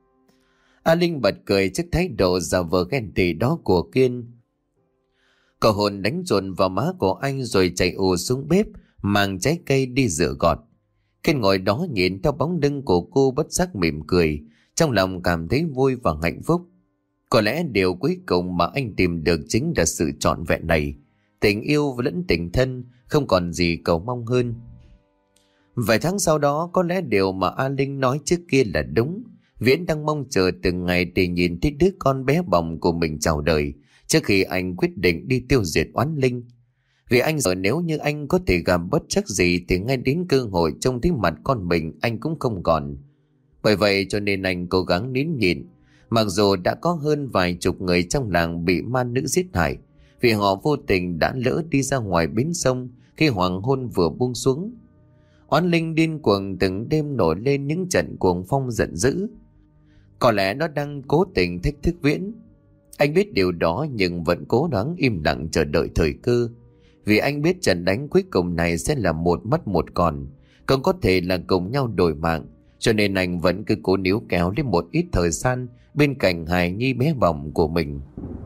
A Linh bật cười trước thái độ giả vờ ghen tị đó của Kiên. Cậu hồn đánh dồn vào má của anh rồi chạy ù xuống bếp, mang trái cây đi rửa gọt. Kiên ngồi đó nhìn theo bóng lưng của cô bất giác mỉm cười, trong lòng cảm thấy vui và hạnh phúc. Có lẽ điều cuối cùng mà anh tìm được chính là sự trọn vẹn này. Tình yêu lẫn tình thân, không còn gì cầu mong hơn. Vài tháng sau đó, có lẽ điều mà A Linh nói trước kia là đúng. Viễn đang mong chờ từng ngày để nhìn thấy đứa con bé bỏng của mình chào đời, trước khi anh quyết định đi tiêu diệt oán linh. Vì anh sợ nếu như anh có thể gặp bất trắc gì thì ngay đến cơ hội trông thấy mặt con mình anh cũng không còn. Bởi vậy cho nên anh cố gắng nín nhịn. Mặc dù đã có hơn vài chục người trong làng bị ma nữ giết hại, vì họ vô tình đã lỡ đi ra ngoài bến sông khi hoàng hôn vừa buông xuống. Oán linh điên cuồng từng đêm nổi lên những trận cuồng phong giận dữ. Có lẽ nó đang cố tình thách thức Viễn. Anh biết điều đó nhưng vẫn cố gắng im lặng chờ đợi thời cơ. Vì anh biết trận đánh cuối cùng này sẽ là một mất một còn, cũng có thể là cùng nhau đổi mạng. Cho nên anh vẫn cứ cố níu kéo lên một ít thời gian bên cạnh hài nhi bé bỏng của mình.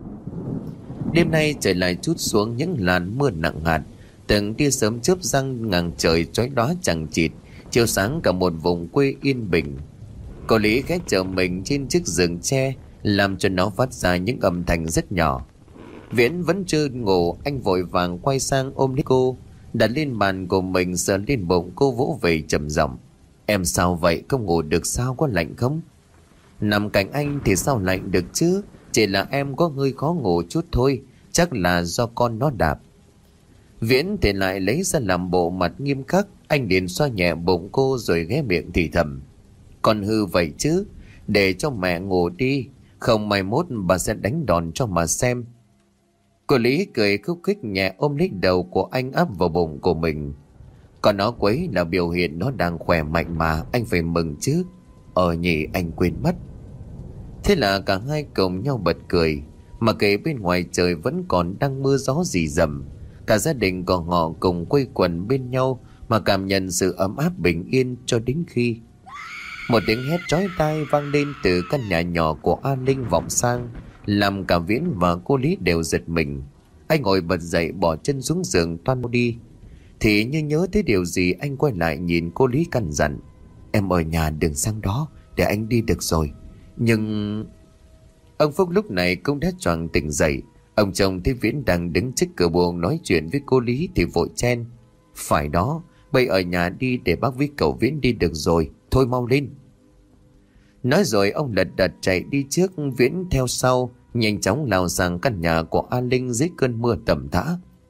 Đêm nay trời lại trút xuống những làn mưa nặng hạt, từng tia sớm chớp giăng ngàn trời chói lóa chằng chịt, chiếu sáng cả một vùng quê yên bình. Cô Lý ghé chờ mình trên chiếc giường tre, làm cho nó phát ra những âm thanh rất nhỏ. Viễn vẫn chưa ngủ, anh vội vàng quay sang ôm lấy cô, đặt lên bàn của mình, sờ lên bụng cô, vỗ về trầm giọng. Em sao vậy, không ngủ được sao, có lạnh không? Nằm cạnh anh thì sao lạnh được chứ, chỉ là em có hơi khó ngủ chút thôi, chắc là do con nó đạp. Viễn thì lại lấy ra làm bộ mặt nghiêm khắc. Anh liền xoa nhẹ bụng cô rồi ghé miệng thì thầm. Con hư vậy chứ, để cho mẹ ngủ đi, không mai mốt bà sẽ đánh đòn cho mà xem. Cô Lý cười khúc khích nhẹ ôm lấy đầu của anh áp vào bụng của mình. Còn nó quấy là biểu hiện nó đang khỏe mạnh mà, anh phải mừng chứ. Ờ nhỉ, anh quên mất. Thế là cả hai cùng nhau bật cười. Mà kể bên ngoài trời vẫn còn đang mưa gió rì rầm, cả gia đình của họ cùng quây quần bên nhau mà cảm nhận sự ấm áp bình yên, cho đến khi một tiếng hét chói tai vang lên từ căn nhà nhỏ của A Linh vọng sang, làm cả Viễn và cô Lý đều giật mình. Anh ngồi bật dậy, bỏ chân xuống giường toan đi, thì như nhớ tới điều gì, anh quay lại nhìn cô Lý căn dặn. Em ở nhà đừng sang đó, để anh đi được rồi. Nhưng... Ông Phúc lúc này cũng đã choàng tỉnh dậy. Ông chồng thấy Viễn đang đứng trước cửa buồng nói chuyện với cô Lý thì vội chen. Phải đó, bây ở nhà đi để bác với cậu Viễn đi được rồi, thôi mau lên. Nói rồi ông lật đật chạy đi trước, Viễn theo sau, nhanh chóng lao sang căn nhà của A Linh dưới cơn mưa tầm tã.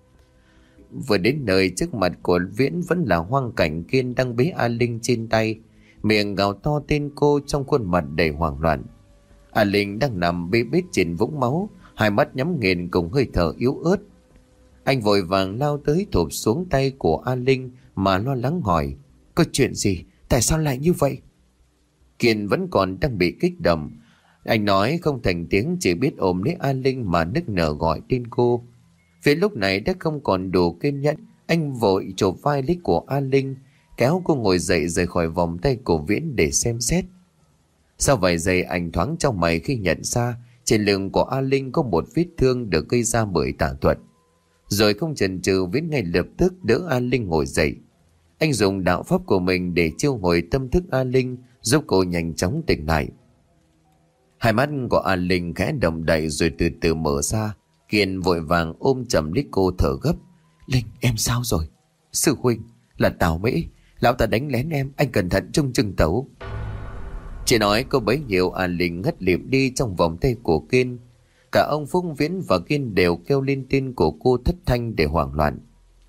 Vừa đến nơi, trước mặt của Viễn vẫn là hoang cảnh Kiên đang bế A Linh trên tay, miệng gào to tên cô trong khuôn mặt đầy hoảng loạn. A Linh đang nằm bê bết trên vũng máu, hai mắt nhắm nghiền cùng hơi thở yếu ớt. Anh vội vàng lao tới thụp xuống tay của A Linh mà lo lắng hỏi. Có chuyện gì? Tại sao lại như vậy? Kiên vẫn còn đang bị kích động. Anh nói không thành tiếng, chỉ biết ôm lấy A Linh mà nức nở gọi tên cô. Phía lúc này đã không còn đủ kiên nhẫn, anh vội chộp vai lấy của A Linh, kéo cô ngồi dậy rời khỏi vòng tay của Viễn để xem xét. Sau vài giây anh thoáng trong mày khi nhận ra trên lưng của A Linh có một vết thương được gây ra bởi tà thuật. Rồi không chần chừ, Viễn ngay lập tức đỡ A Linh ngồi dậy. Anh dùng đạo pháp của mình để chiêu hồi tâm thức A Linh, giúp cô nhanh chóng tỉnh lại. Hai mắt của A Linh khẽ động đậy rồi từ từ mở ra. Kiên vội vàng ôm chầm lấy cô thở gấp. Linh, em sao rồi? Sư huynh, là Tào Mễ, lão ta đánh lén em, anh cẩn thận trông chừng tấu. Chỉ nói câu bấy nhiêu, A Linh ngất lịm đi trong vòng tay của Kiên. Cả ông Phúc, Viễn và Kiên đều kêu lên tên của cô thất thanh để hoảng loạn.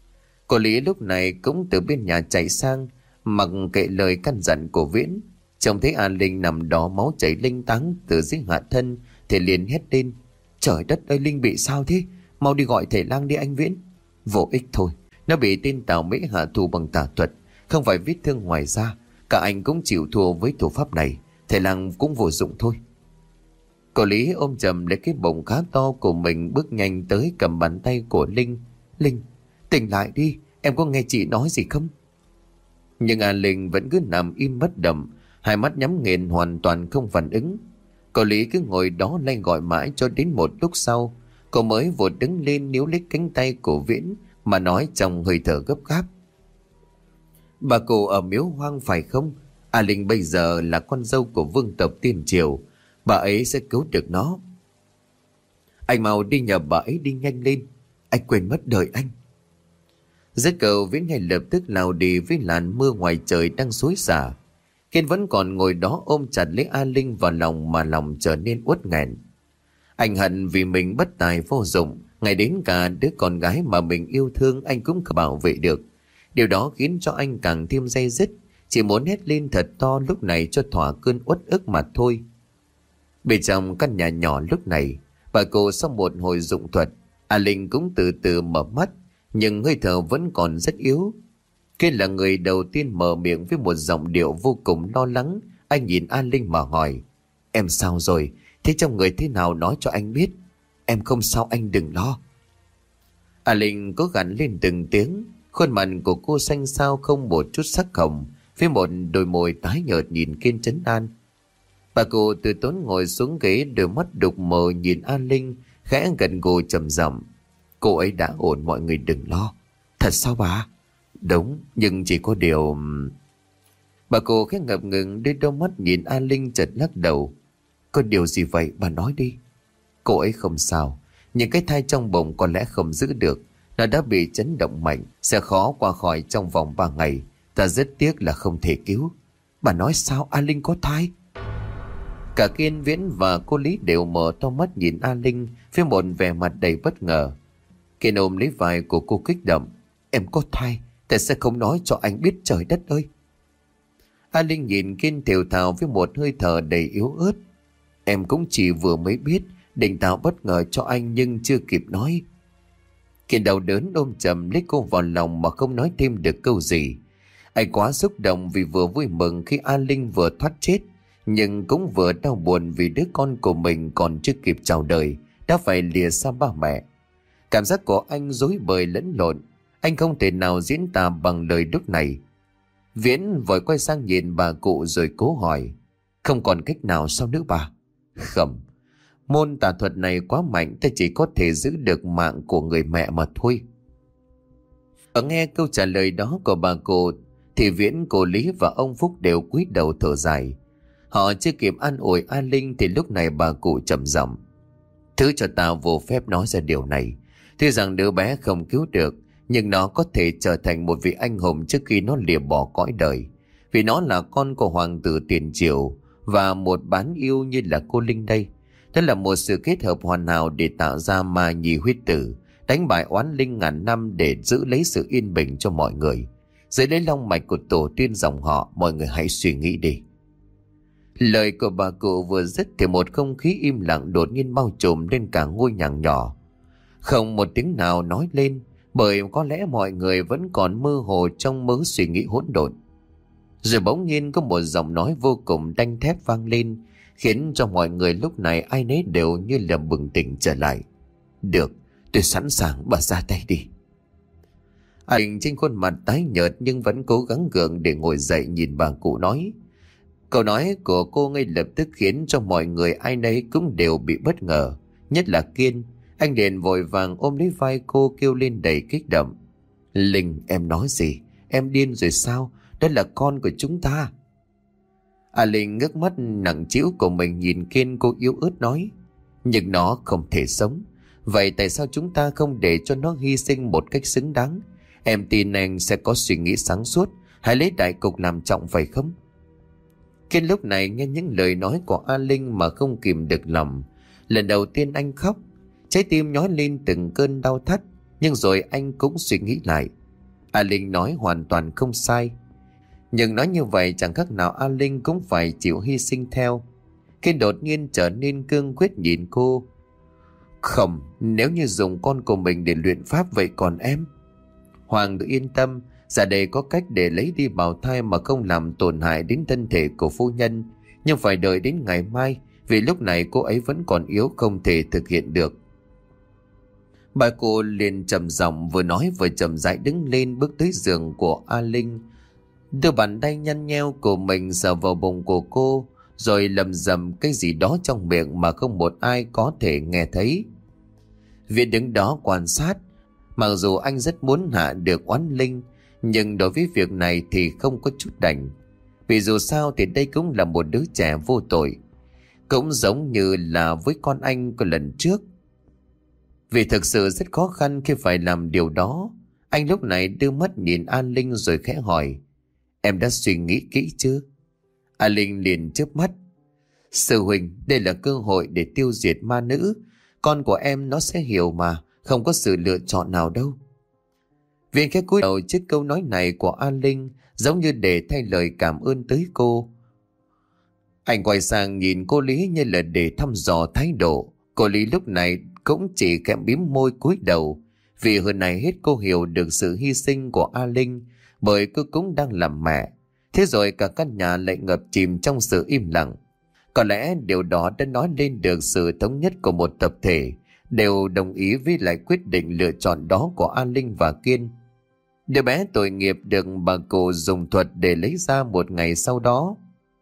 Cô Lý lúc này cũng từ bên nhà chạy sang, mặc kệ lời căn dặn của Viễn. Trông thấy A Linh nằm đó máu chảy linh táng từ dưới hạ thân thì liền hét lên: Trời đất ơi, Linh bị sao thế? Mau đi gọi thầy lang đi anh Viễn. Vô ích thôi, nó bị tên Tào Mễ hạ thủ bằng tà thuật, không phải vết thương ngoài da. Cả anh cũng chịu thua với thủ pháp này, thầy lang cũng vô dụng thôi. Cô Lý ôm chầm lấy cái bụng khá to của mình, bước nhanh tới cầm bàn tay của Linh. Linh, tỉnh lại đi, em có nghe chị nói gì không? Nhưng A Linh vẫn cứ nằm im bất động, hai mắt nhắm nghiền hoàn toàn không phản ứng. Cô Lý cứ ngồi đó lay gọi mãi cho đến một lúc sau, cô mới vụt đứng lên níu lấy cánh tay của Viễn mà nói trong hơi thở gấp gáp: Bà cụ ở miếu hoang phải không? A Linh bây giờ là con dâu của vương tộc Tiên Triều, bà ấy sẽ cứu được nó. Anh mau đi nhờ bà ấy đi nhanh lên, anh quên mất đời anh. Dứt câu, Viễn ngay lập tức lao đi với làn mưa ngoài trời đang xối xả. Kiên vẫn còn ngồi đó ôm chặt lấy A Linh vào lòng mà lòng trở nên uất nghẹn. Anh hận vì mình bất tài vô dụng, ngay đến cả đứa con gái mà mình yêu thương anh cũng không bảo vệ được. Điều đó khiến cho anh càng thêm day dứt, chỉ muốn hét lên thật to lúc này cho thỏa cơn uất ức mà thôi. Bên trong căn nhà nhỏ lúc này, bà cô sau một hồi dụng thuật, A Linh cũng từ từ mở mắt, nhưng hơi thở vẫn còn rất yếu. Kiên là người đầu tiên mở miệng với một giọng điệu vô cùng lo lắng. Anh nhìn A Linh mà hỏi: Em sao rồi? Thế trong người thế nào nói cho anh biết. Em không sao, anh đừng lo. A Linh cố gắng lên từng tiếng. Khuôn mặt của cô xanh xao không một chút sắc hồng, với một đôi môi tái nhợt nhìn Kiên trấn an. Bà cô từ tốn ngồi xuống ghế, đôi mắt đục mờ nhìn A Linh, khẽ gần gù trầm giọng: Cô ấy đã ổn, mọi người đừng lo. Thật sao bà? Đúng, nhưng chỉ có điều... Bà cô khẽ ngập ngừng đưa đôi mắt nhìn A Linh chợt lắc đầu. Có điều gì vậy, bà nói đi. Cô ấy không sao, nhưng cái thai trong bụng có lẽ không giữ được. Nó đã bị chấn động mạnh, sẽ khó qua khỏi trong vòng ba ngày. Ta rất tiếc là không thể cứu. Bà nói sao, A Linh có thai? Cả Kiên, Viễn và cô Lý đều mở to mắt nhìn A Linh với một vẻ mặt đầy bất ngờ. Kiên ôm lấy vai của cô kích động: Em có thai, tại sao không nói cho anh biết, trời đất ơi? A Linh nhìn Kiên thều thào với một hơi thở đầy yếu ớt: Em cũng chỉ vừa mới biết, định tạo bất ngờ cho anh nhưng chưa kịp nói. Kiên đau đớn ôm chầm lấy cô vào lòng mà không nói thêm được câu gì. Anh quá xúc động vì vừa vui mừng khi A Linh vừa thoát chết, nhưng cũng vừa đau buồn vì đứa con của mình còn chưa kịp chào đời đã phải lìa xa ba mẹ. Cảm giác của anh rối bời lẫn lộn, anh không thể nào diễn tả bằng lời lúc này. Viễn vội quay sang nhìn bà cụ rồi cố hỏi: Không còn cách nào sao nữa bà? Không, môn tà thuật này quá mạnh, ta chỉ có thể giữ được mạng của người mẹ mà thôi. Ở nghe câu trả lời đó của bà cụ thì Viễn, cô Lý và ông Phúc đều cúi đầu thở dài. Họ chưa kịp an ủi A Linh thì lúc này bà cụ trầm giọng: Thứ cho tao vô phép nói ra điều này. Tuy rằng đứa bé không cứu được, nhưng nó có thể trở thành một vị anh hùng trước khi nó lìa bỏ cõi đời. Vì nó là con của hoàng tử Tiền Triều và một bán yêu như là cô Linh đây. Đó là một sự kết hợp hoàn hảo để tạo ra ma nhi huyết tử, đánh bại oán linh ngàn năm để giữ lấy sự yên bình cho mọi người. Dưới lấy long mạch của tổ tiên dòng họ, mọi người hãy suy nghĩ đi. Lời của bà cụ vừa dứt thì một không khí im lặng đột nhiên bao trùm lên cả ngôi nhà nhỏ. Không một tiếng nào nói lên, bởi có lẽ mọi người vẫn còn mơ hồ trong mớ suy nghĩ hỗn độn. Rồi bỗng nhiên có một giọng nói vô cùng đanh thép vang lên, khiến cho mọi người lúc này ai nấy đều như là bừng tỉnh trở lại. Được, tôi sẵn sàng, bà ra tay đi. Anh trên khuôn mặt tái nhợt nhưng vẫn cố gắng gượng để ngồi dậy nhìn bà cụ nói. Câu nói của cô ngay lập tức khiến cho mọi người ai nấy cũng đều bị bất ngờ, nhất là Kiên. Anh liền vội vàng ôm lấy vai cô kêu lên đầy kích động: Linh, em nói gì? Em điên rồi sao? Đó là con của chúng ta. A Linh ngước mắt nặng trĩu của mình nhìn Kiên, cô yếu ớt nói: Nhưng nó không thể sống. Vậy tại sao chúng ta không để cho nó hy sinh một cách xứng đáng? Em tin anh sẽ có suy nghĩ sáng suốt, hãy lấy đại cục làm trọng phải không? Kiên lúc này nghe những lời nói của A Linh mà không kìm được lòng. Lần đầu tiên anh khóc, trái tim nhói lên từng cơn đau thắt. Nhưng rồi anh cũng suy nghĩ lại. A Linh nói hoàn toàn không sai. Nhưng nói như vậy chẳng khác nào A Linh cũng phải chịu hy sinh theo. Khi đột nhiên trở nên cương quyết nhìn cô. Không, nếu như dùng con của mình để luyện pháp vậy còn em? Hoàng tự yên tâm, giờ đây có cách để lấy đi bào thai mà không làm tổn hại đến thân thể của phu nhân. Nhưng phải đợi đến ngày mai, vì lúc này cô ấy vẫn còn yếu không thể thực hiện được. Bà cô liền trầm giọng vừa nói vừa chậm rãi đứng lên bước tới giường của A Linh. Đưa bàn tay nhăn nheo của mình sờ vào bụng của cô, rồi lầm rầm cái gì đó trong miệng mà không một ai có thể nghe thấy. Viễn đứng đó quan sát. Mặc dù anh rất muốn hạ được oán linh, nhưng đối với việc này thì không có chút đành. Vì dù sao thì đây cũng là một đứa trẻ vô tội, cũng giống như là với con anh của lần trước. Vì thực sự rất khó khăn khi phải làm điều đó, anh lúc này đưa mắt nhìn An Linh rồi khẽ hỏi: Em đã suy nghĩ kỹ chưa? An Linh liền chớp mắt: Sư huynh, đây là cơ hội để tiêu diệt ma nữ. Con của em nó sẽ hiểu mà, không có sự lựa chọn nào đâu. Viên khẽ cúi đầu trước câu nói này của An Linh, giống như để thay lời cảm ơn tới cô. Anh quay sang nhìn cô Lý như là để thăm dò thái độ. Cô Lý lúc này cũng chỉ khẽ bím môi cúi đầu, vì hơn này hết cô hiểu được sự hy sinh của A Linh, bởi cô cũng đang làm mẹ. Thế rồi cả căn nhà lại ngập chìm trong sự im lặng. Có lẽ điều đó đã nói lên được sự thống nhất của một tập thể, đều đồng ý với lại quyết định lựa chọn đó của An Linh và Kiên. Đứa bé tội nghiệp được bà cụ dùng thuật để lấy ra một ngày sau đó.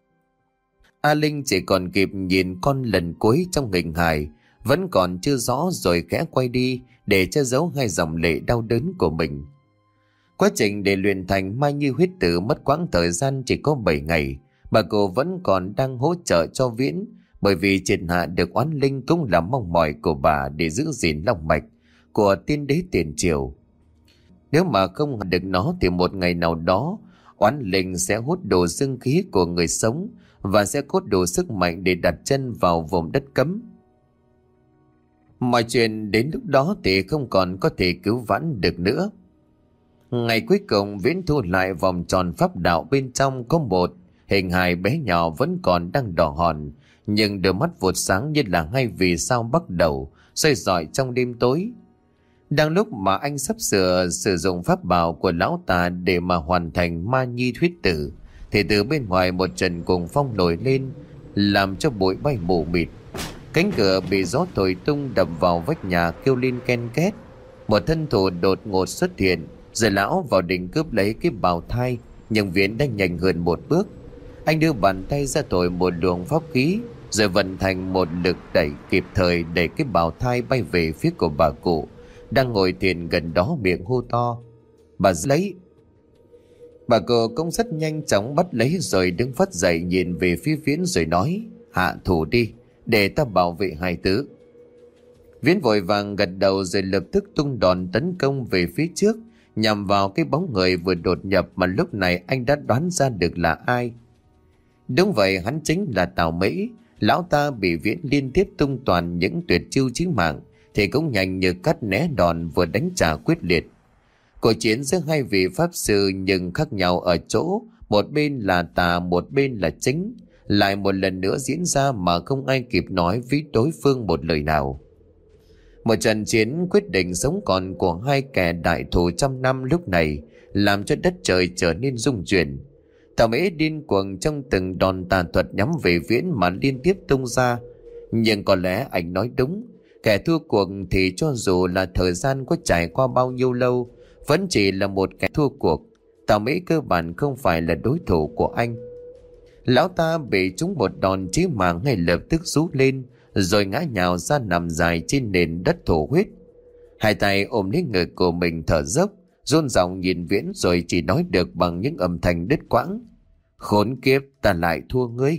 A Linh chỉ còn kịp nhìn con lần cuối trong hình hài, vẫn còn chưa rõ rồi khẽ quay đi để che giấu hai dòng lệ đau đớn của mình. Quá trình để luyện thành Mai Như huyết tử mất quãng thời gian chỉ có bảy ngày. Bà cụ vẫn còn đang hỗ trợ cho Viễn, bởi vì triệt hạ được oán linh cũng là mong mỏi của bà để giữ gìn long mạch của tiên đế tiền triều. Nếu mà không được nó thì một ngày nào đó oán linh sẽ hút đồ dương khí của người sống và sẽ cốt đủ sức mạnh để đặt chân vào vùng đất cấm. Mọi chuyện đến lúc đó thì không còn có thể cứu vãn được nữa. Ngày cuối cùng Viễn thu lại vòng tròn pháp đạo, bên trong có một hình hài bé nhỏ vẫn còn đang đỏ hòn, nhưng đôi mắt vụt sáng như là hai vì sao bắt đầu soi rọi trong đêm tối. Đang lúc mà anh sắp sửa sử dụng pháp bảo của lão tà để mà hoàn thành ma nhi thuyết tử, thì từ bên ngoài một trận cuồng phong nổi lên, làm cho bụi bay mù mịt. Cánh cửa bị gió thổi tung đập vào vách nhà kêu lên ken két. Một thân thủ đột ngột xuất hiện, rồi lão vào định cướp lấy cái bào thai, nhưng Viễn đã nhanh hơn một bước. Anh đưa bàn tay ra thổi một luồng pháp khí, rồi vận thành một lực đẩy kịp thời để cái bào thai bay về phía của bà cụ đang ngồi thiền gần đó, miệng hô to: Bà lấy! Bà cụ cũng rất nhanh chóng bắt lấy rồi đứng phắt dậy nhìn về phía Viễn rồi nói: Hạ thủ đi, để ta bảo vệ hai tứ. Viễn vội vàng gật đầu rồi lập tức tung đòn tấn công về phía trước, nhằm vào cái bóng người vừa đột nhập mà lúc này anh đã đoán ra được là ai. Đúng vậy, hắn chính là Tào Mỹ. Lão ta bị Viễn liên tiếp tung toàn những tuyệt chiêu chí mạng thì cũng nhanh như cắt né đòn vừa đánh trả quyết liệt. Cuộc chiến giữa hai vị pháp sư nhưng khác nhau ở chỗ một bên là tà, một bên là chính, lại một lần nữa diễn ra mà không ai kịp nói với đối phương một lời nào. Một trận chiến quyết định sống còn của hai kẻ đại thù trăm năm lúc này làm cho đất trời trở nên rung chuyển. Tào Mễ điên cuồng trong từng đòn tà thuật nhắm về Viễn mà liên tiếp tung ra. Nhưng có lẽ anh nói đúng, kẻ thua cuộc thì cho dù là thời gian có trải qua bao nhiêu lâu vẫn chỉ là một kẻ thua cuộc. Tào Mễ cơ bản không phải là đối thủ của anh. Lão ta bị trúng một đòn chí mạng ngay lập tức rú lên, rồi ngã nhào ra nằm dài trên nền đất thổ huyết. Hai tay ôm lấy ngực của mình thở dốc, run giọng nhìn Viễn rồi chỉ nói được bằng những âm thanh đứt quãng: Khốn kiếp, ta lại thua ngươi.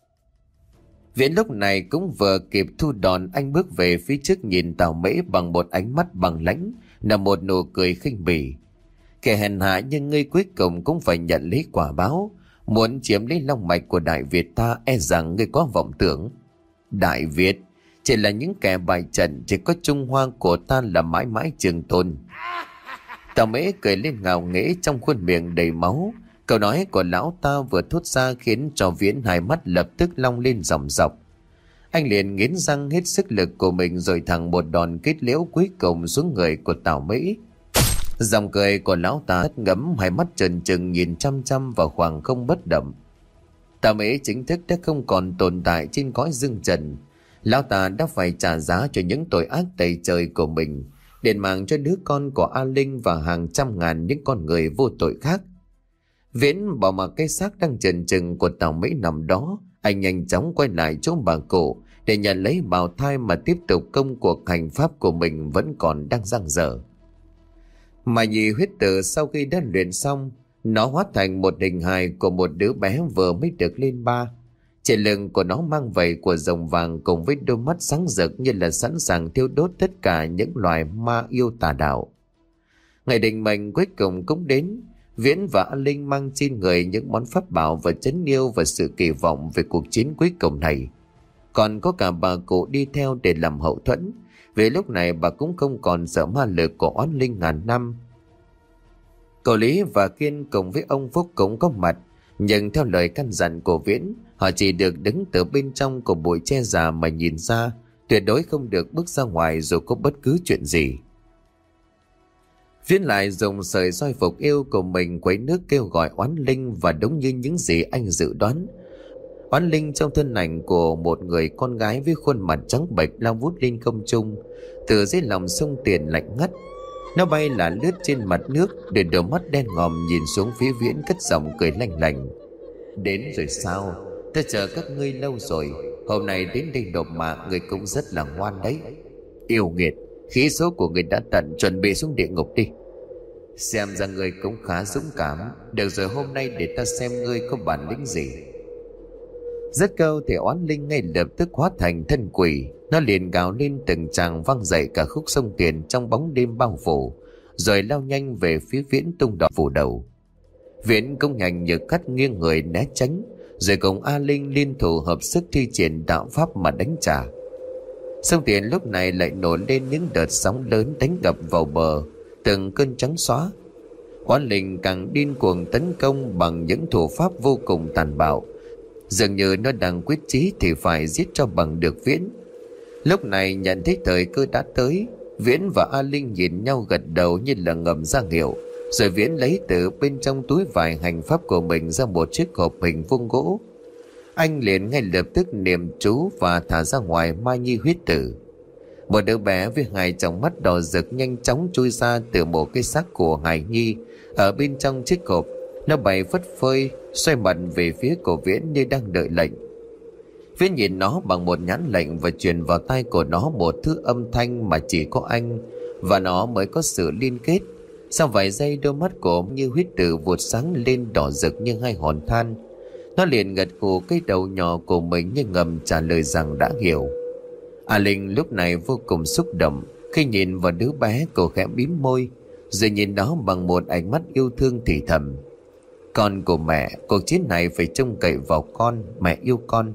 Viễn lúc này cũng vừa kịp thu đòn, anh bước về phía trước nhìn Tào Mễ bằng một ánh mắt bằng lãnh, là một nụ cười khinh bỉ. Kẻ hèn hạ nhưng ngươi cuối cùng cũng phải nhận lấy quả báo. Muốn chiếm lấy long mạch của Đại Việt ta, e rằng ngươi có vọng tưởng. Đại Việt chỉ là những kẻ bại trận, chỉ có Trung Hoa của ta là mãi mãi trường tồn. Tào Mễ cười lên ngạo nghễ trong khuôn miệng đầy máu. Câu nói của lão ta vừa thốt ra khiến cho Viễn hai mắt lập tức long lên ròng rọc. Anh liền nghiến răng hết sức lực của mình rồi thẳng một đòn kết liễu cuối cùng xuống người của Tào Mễ. Dòng cười của lão ta thất ngấm, hai mắt trần trừng nhìn chăm chăm vào khoảng không bất động. Tào Mễ chính thức đã không còn tồn tại trên cõi dương trần. Lão ta đã phải trả giá cho những tội ác tày trời của mình, đền mạng cho đứa con của A Linh và hàng trăm ngàn những con người vô tội khác. Viễn bỏ mặc cái xác đang trần trừng của Tào Mễ nằm đó, anh nhanh chóng quay lại chỗ bà cụ để nhận lấy bào thai mà tiếp tục công cuộc hành pháp của mình vẫn còn đang dang dở. Mà nhị huyết tử sau khi đã luyện xong, nó hóa thành một hình hài của một đứa bé vừa mới được lên ba. Trên lưng của nó mang vảy của rồng vàng cùng với đôi mắt sáng rực như là sẵn sàng thiêu đốt tất cả những loài ma yêu tà đạo. Ngày định mệnh cuối cùng cũng đến. Viễn và An Linh mang trên người những món pháp bảo và chấn yêu và sự kỳ vọng về cuộc chiến cuối cùng này. Còn có cả bà cụ đi theo để làm hậu thuẫn, vì lúc này bà cũng không còn sợ ma lực của oán linh ngàn năm. Cậu Lý và Kiên cùng với ông Phúc cũng có mặt, nhưng theo lời căn dặn của Viễn, họ chỉ được đứng từ bên trong của bụi tre già mà nhìn ra, tuyệt đối không được bước ra ngoài dù có bất cứ chuyện gì. Viễn lại dùng sợi soi phục yêu của mình quấy nước kêu gọi oán linh, và đúng như những gì anh dự đoán, oán linh trong thân ảnh của một người con gái với khuôn mặt trắng bệch lao vút lên không trung từ dưới lòng sông Tiền lạnh ngắt. Nó bay là lướt trên mặt nước, để đôi mắt đen ngòm nhìn xuống phía Viễn cất giọng cười lanh lành. Đến rồi sao? Ta chờ các ngươi lâu rồi. Hôm nay đến đây nộp mạng, ngươi cũng rất là ngoan đấy. Yêu nghiệt, khí số của ngươi đã tận, chuẩn bị xuống địa ngục đi. Xem ra ngươi cũng khá dũng cảm. Được rồi, hôm nay để ta xem ngươi có bản lĩnh gì. Dứt câu thì oán linh ngay lập tức hóa thành thân quỷ. Nó liền gào lên từng tràng vang dậy cả khúc sông Tiền trong bóng đêm bao phủ, rồi lao nhanh về phía Viễn tung đòn phủ đầu. Viễn công nhanh như cắt nghiêng người né tránh, rồi cùng A Linh liên thủ hợp sức thi triển đạo pháp mà đánh trả. Sông Tiền lúc này lại nổi lên những đợt sóng lớn đánh đập vào bờ, từng cơn trắng xóa. Oán linh càng điên cuồng tấn công bằng những thủ pháp vô cùng tàn bạo, dường như nó đang quyết chí thì phải giết cho bằng được Viễn. Lúc này nhận thấy thời cơ đã tới, Viễn và A Linh nhìn nhau gật đầu như là ngầm ra hiệu, rồi Viễn lấy từ bên trong túi vải hành pháp của mình ra một chiếc hộp hình vuông gỗ. Anh liền ngay lập tức niệm chú và thả ra ngoài ma nhi huyết tử. Một đứa bé với hai tròng mắt đỏ rực nhanh chóng chui ra từ một cái xác của hài nhi ở bên trong chiếc hộp. Nó bay phất phơi, xoay mặt về phía của Viễn như đang đợi lệnh. Viễn nhìn nó bằng một nhãn lệnh và truyền vào tai của nó một thứ âm thanh mà chỉ có anh và nó mới có sự liên kết. Sau vài giây, đôi mắt của như huyết tử vụt sáng lên đỏ rực như hai hòn than. Nó liền gật gù cái đầu nhỏ của mình như ngầm trả lời rằng đã hiểu. A Linh lúc này vô cùng xúc động khi nhìn vào đứa bé. Cô khẽ mím môi rồi nhìn nó bằng một ánh mắt yêu thương thì thầm: Con của mẹ, cuộc chiến này phải trông cậy vào con, mẹ yêu con.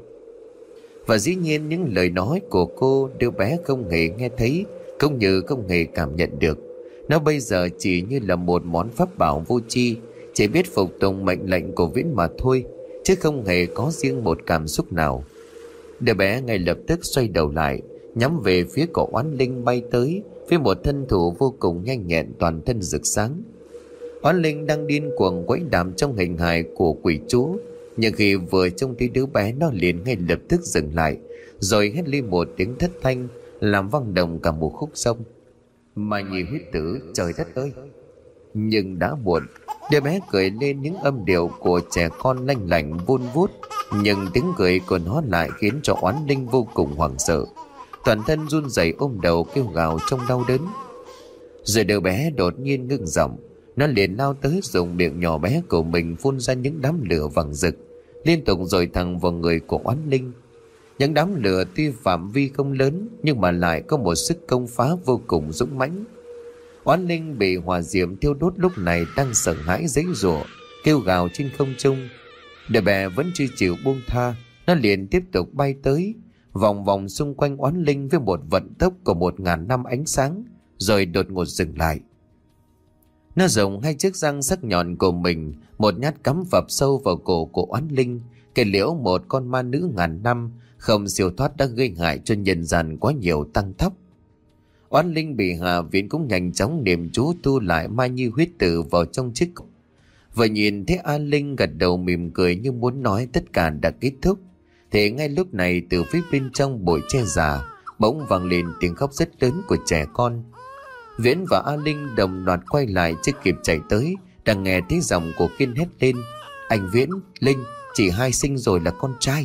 Và dĩ nhiên những lời nói của cô, đứa bé không hề nghe thấy, cũng như không hề cảm nhận được. Nó bây giờ chỉ như là một món pháp bảo vô tri, chỉ biết phục tùng mệnh lệnh của Viễn mà thôi, chứ không hề có riêng một cảm xúc nào. Đứa bé ngay lập tức xoay đầu lại, nhắm về phía của oán linh bay tới với một thân thủ vô cùng nhanh nhẹn, toàn thân rực sáng. Oán linh đang điên cuồng quấy đàm trong hình hài của quỷ chú, nhưng khi vừa trông thấy đứa bé, nó liền ngay lập tức dừng lại, rồi hét lên một tiếng thất thanh làm vang động cả một khúc sông. Mà nhị huyết tử, trời đất ơi! Nhưng đã muộn. Đứa bé cười lên những âm điệu của trẻ con lanh lảnh vun vút, nhưng tiếng cười của nó lại khiến cho oán linh vô cùng hoảng sợ, toàn thân run rẩy ôm đầu kêu gào trong đau đớn. Rồi đứa bé đột nhiên ngưng giọng, nó liền lao tới dùng miệng nhỏ bé của mình phun ra những đám lửa vàng rực, liên tục dội thẳng vào người của oán linh. Những đám lửa tuy phạm vi không lớn nhưng mà lại có một sức công phá vô cùng dũng mãnh. Oán linh bị hỏa diệm thiêu đốt lúc này đang sợ hãi giãy giụa, kêu gào trên không trung. Đứa bé vẫn chưa chịu buông tha, nó liền tiếp tục bay tới, vòng vòng xung quanh oán linh với một vận tốc của một ngàn năm ánh sáng, rồi đột ngột dừng lại. Nó dùng hai chiếc răng sắc nhọn của mình, một nhát cắm phập sâu vào cổ của oán linh, kết liễu một con ma nữ ngàn năm không siêu thoát đã gây hại cho nhân gian quá nhiều tăng thấp. Oán linh bị hạ viện cũng nhanh chóng niệm chú tu lại ma như huyết tử vào trong chiếc cục. Vừa nhìn thấy An Linh gật đầu mỉm cười như muốn nói tất cả đã kết thúc, thì ngay lúc này từ phía bên trong bụi tre già bỗng vang lên tiếng khóc rất lớn của trẻ con. Viễn và An Linh đồng loạt quay lại chưa kịp chạy tới, đang nghe thấy giọng của Kiên hét lên: "Anh Viễn, Linh, chị hai sinh rồi là con trai."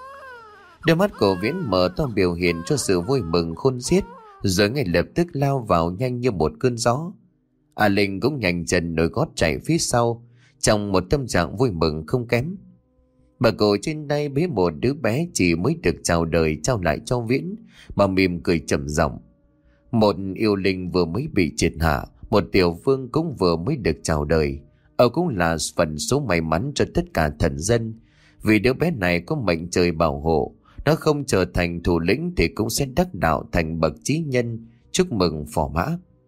Đôi mắt của Viễn mở to biểu hiện cho sự vui mừng khôn xiết, rồi ngay lập tức lao vào nhanh như một cơn gió. An Linh cũng nhanh chân nổi gót chạy phía sau, trong một tâm trạng vui mừng không kém. Bà cụ trên tay bế một đứa bé chỉ mới được chào đời trao lại cho Viễn, bà mỉm cười trầm giọng: "Một yêu linh vừa mới bị triệt hạ, một tiểu vương cũng vừa mới được chào đời. Âu cũng là phần số may mắn cho tất cả thần dân, vì đứa bé này có mệnh trời bảo hộ. Nó không trở thành thủ lĩnh thì cũng sẽ đắc đạo thành bậc chí nhân. Chúc mừng phò mã."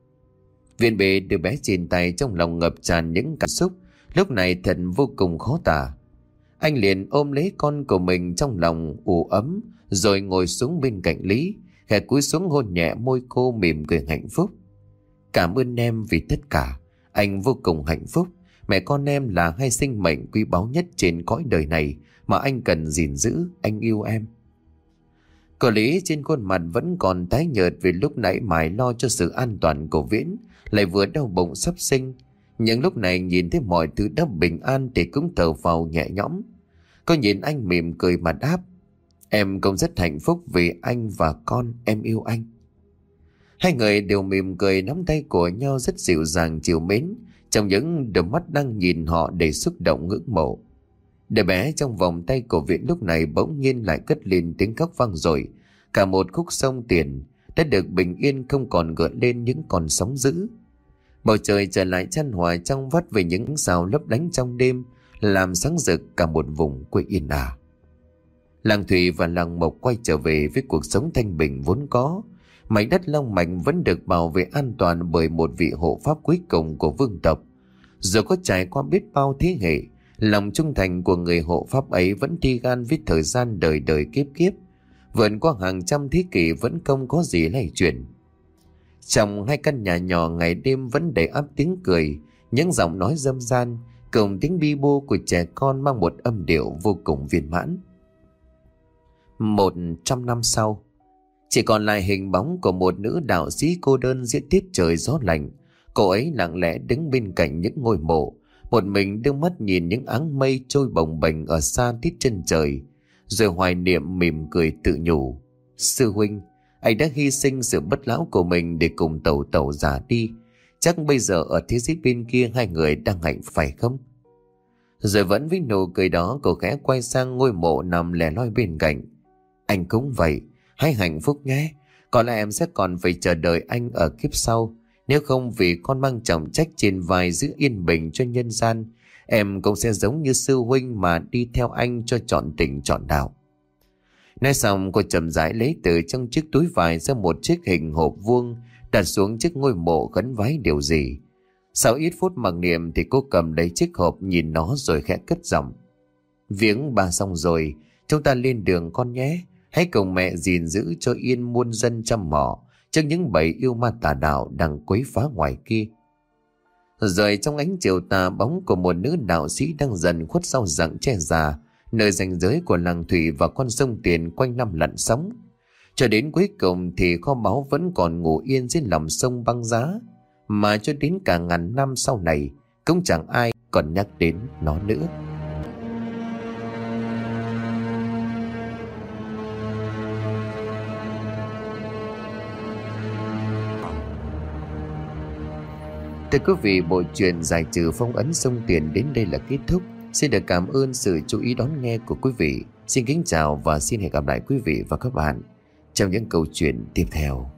Viên bề đứa bé trên tay, trong lòng ngập tràn những cảm xúc, lúc này thật vô cùng khó tả. Anh liền ôm lấy con của mình trong lòng ủ ấm, rồi ngồi xuống bên cạnh Lý, khẽ cúi xuống hôn nhẹ môi cô, mỉm cười hạnh phúc. "Cảm ơn em vì tất cả, anh vô cùng hạnh phúc. Mẹ con em là hai sinh mệnh quý báu nhất trên cõi đời này mà anh cần gìn giữ, anh yêu em." Cô Lý trên khuôn mặt vẫn còn tái nhợt vì lúc nãy mải lo cho sự an toàn của Viễn, lại vừa đau bụng sắp sinh. Những lúc này nhìn thấy mọi thứ đã bình an thì cũng thở phào nhẹ nhõm. Cô nhìn anh mỉm cười mà đáp: "Em cũng rất hạnh phúc vì anh và con, em yêu anh." Hai người đều mỉm cười nắm tay của nhau rất dịu dàng trìu mến, trong những đôi mắt đang nhìn họ đầy xúc động ngưỡng mộ. Đứa bé trong vòng tay của Viễn lúc này bỗng nhiên lại cất lên tiếng khóc vang dội. Cả một khúc sông tiền đã được bình yên, không còn gợn lên những con sóng dữ. Bầu trời trở lại chan hòa trong vắt về những sao lấp lánh trong đêm, làm sáng rực cả một vùng quê yên ả. Làng Thủy và làng Mộc quay trở về với cuộc sống thanh bình vốn có. Mảnh đất Long Mạch vẫn được bảo vệ an toàn bởi một vị hộ pháp cuối cùng của vương tộc. Dù có trải qua biết bao thế hệ, lòng trung thành của người hộ pháp ấy vẫn đi gan với thời gian đời đời kiếp kiếp. Vượt qua hàng trăm thế kỷ vẫn không có gì lay chuyển. Trong hai căn nhà nhỏ ngày đêm vẫn đầy ắp tiếng cười, những giọng nói râm ran cùng tiếng bi bô của trẻ con mang một âm điệu vô cùng viên mãn. Một trăm năm sau, chỉ còn lại hình bóng của một nữ đạo sĩ cô đơn giữa tiết trời gió lạnh. Cô ấy lặng lẽ đứng bên cạnh những ngôi mộ, một mình đưa mắt nhìn những áng mây trôi bồng bềnh ở xa tít chân trời, rồi hoài niệm mỉm cười tự nhủ: "Sư huynh, anh đã hy sinh sự bất lão của mình để cùng tẩu tẩu già đi. Chắc bây giờ ở thế giới bên kia hai người đang hạnh phải không?" Rồi vẫn với nụ cười đó, cô khẽ quay sang ngôi mộ nằm lẻ loi bên cạnh: "Anh cũng vậy, hãy hạnh phúc nhé. Có lẽ em sẽ còn phải chờ đợi anh ở kiếp sau. Nếu không vì con mang trọng trách trên vai giữ yên bình cho nhân gian, em cũng sẽ giống như sư huynh mà đi theo anh cho trọn tình trọn đạo." Nói xong, cô chậm rãi lấy từ trong chiếc túi vải ra một chiếc hình hộp vuông, đặt xuống trước ngôi mộ khấn vái điều gì. Sau ít phút mặc niệm thì cô cầm lấy chiếc hộp, nhìn nó rồi khẽ cất giọng: "Viếng ba xong rồi, chúng ta lên đường con nhé. Hãy cùng mẹ gìn giữ cho yên muôn dân trăm mỏ trước những bầy yêu ma tà đạo đang quấy phá ngoài kia." Rồi trong ánh chiều tà, bóng của một nữ đạo sĩ đang dần khuất sau rặng tre già, nơi ranh giới của làng Thủy và con sông Tiền quanh năm lặn sóng. Cho đến cuối cùng thì kho báu vẫn còn ngủ yên dưới lòng sông băng giá, mà cho đến cả ngàn năm sau này cũng chẳng ai còn nhắc đến nó nữa. Thưa quý vị, bộ truyện Giải trừ phong ấn sông Tiền đến đây là kết thúc. Xin được cảm ơn sự chú ý đón nghe của quý vị. Xin kính chào và xin hẹn gặp lại quý vị và các bạn trong những câu chuyện tiếp theo.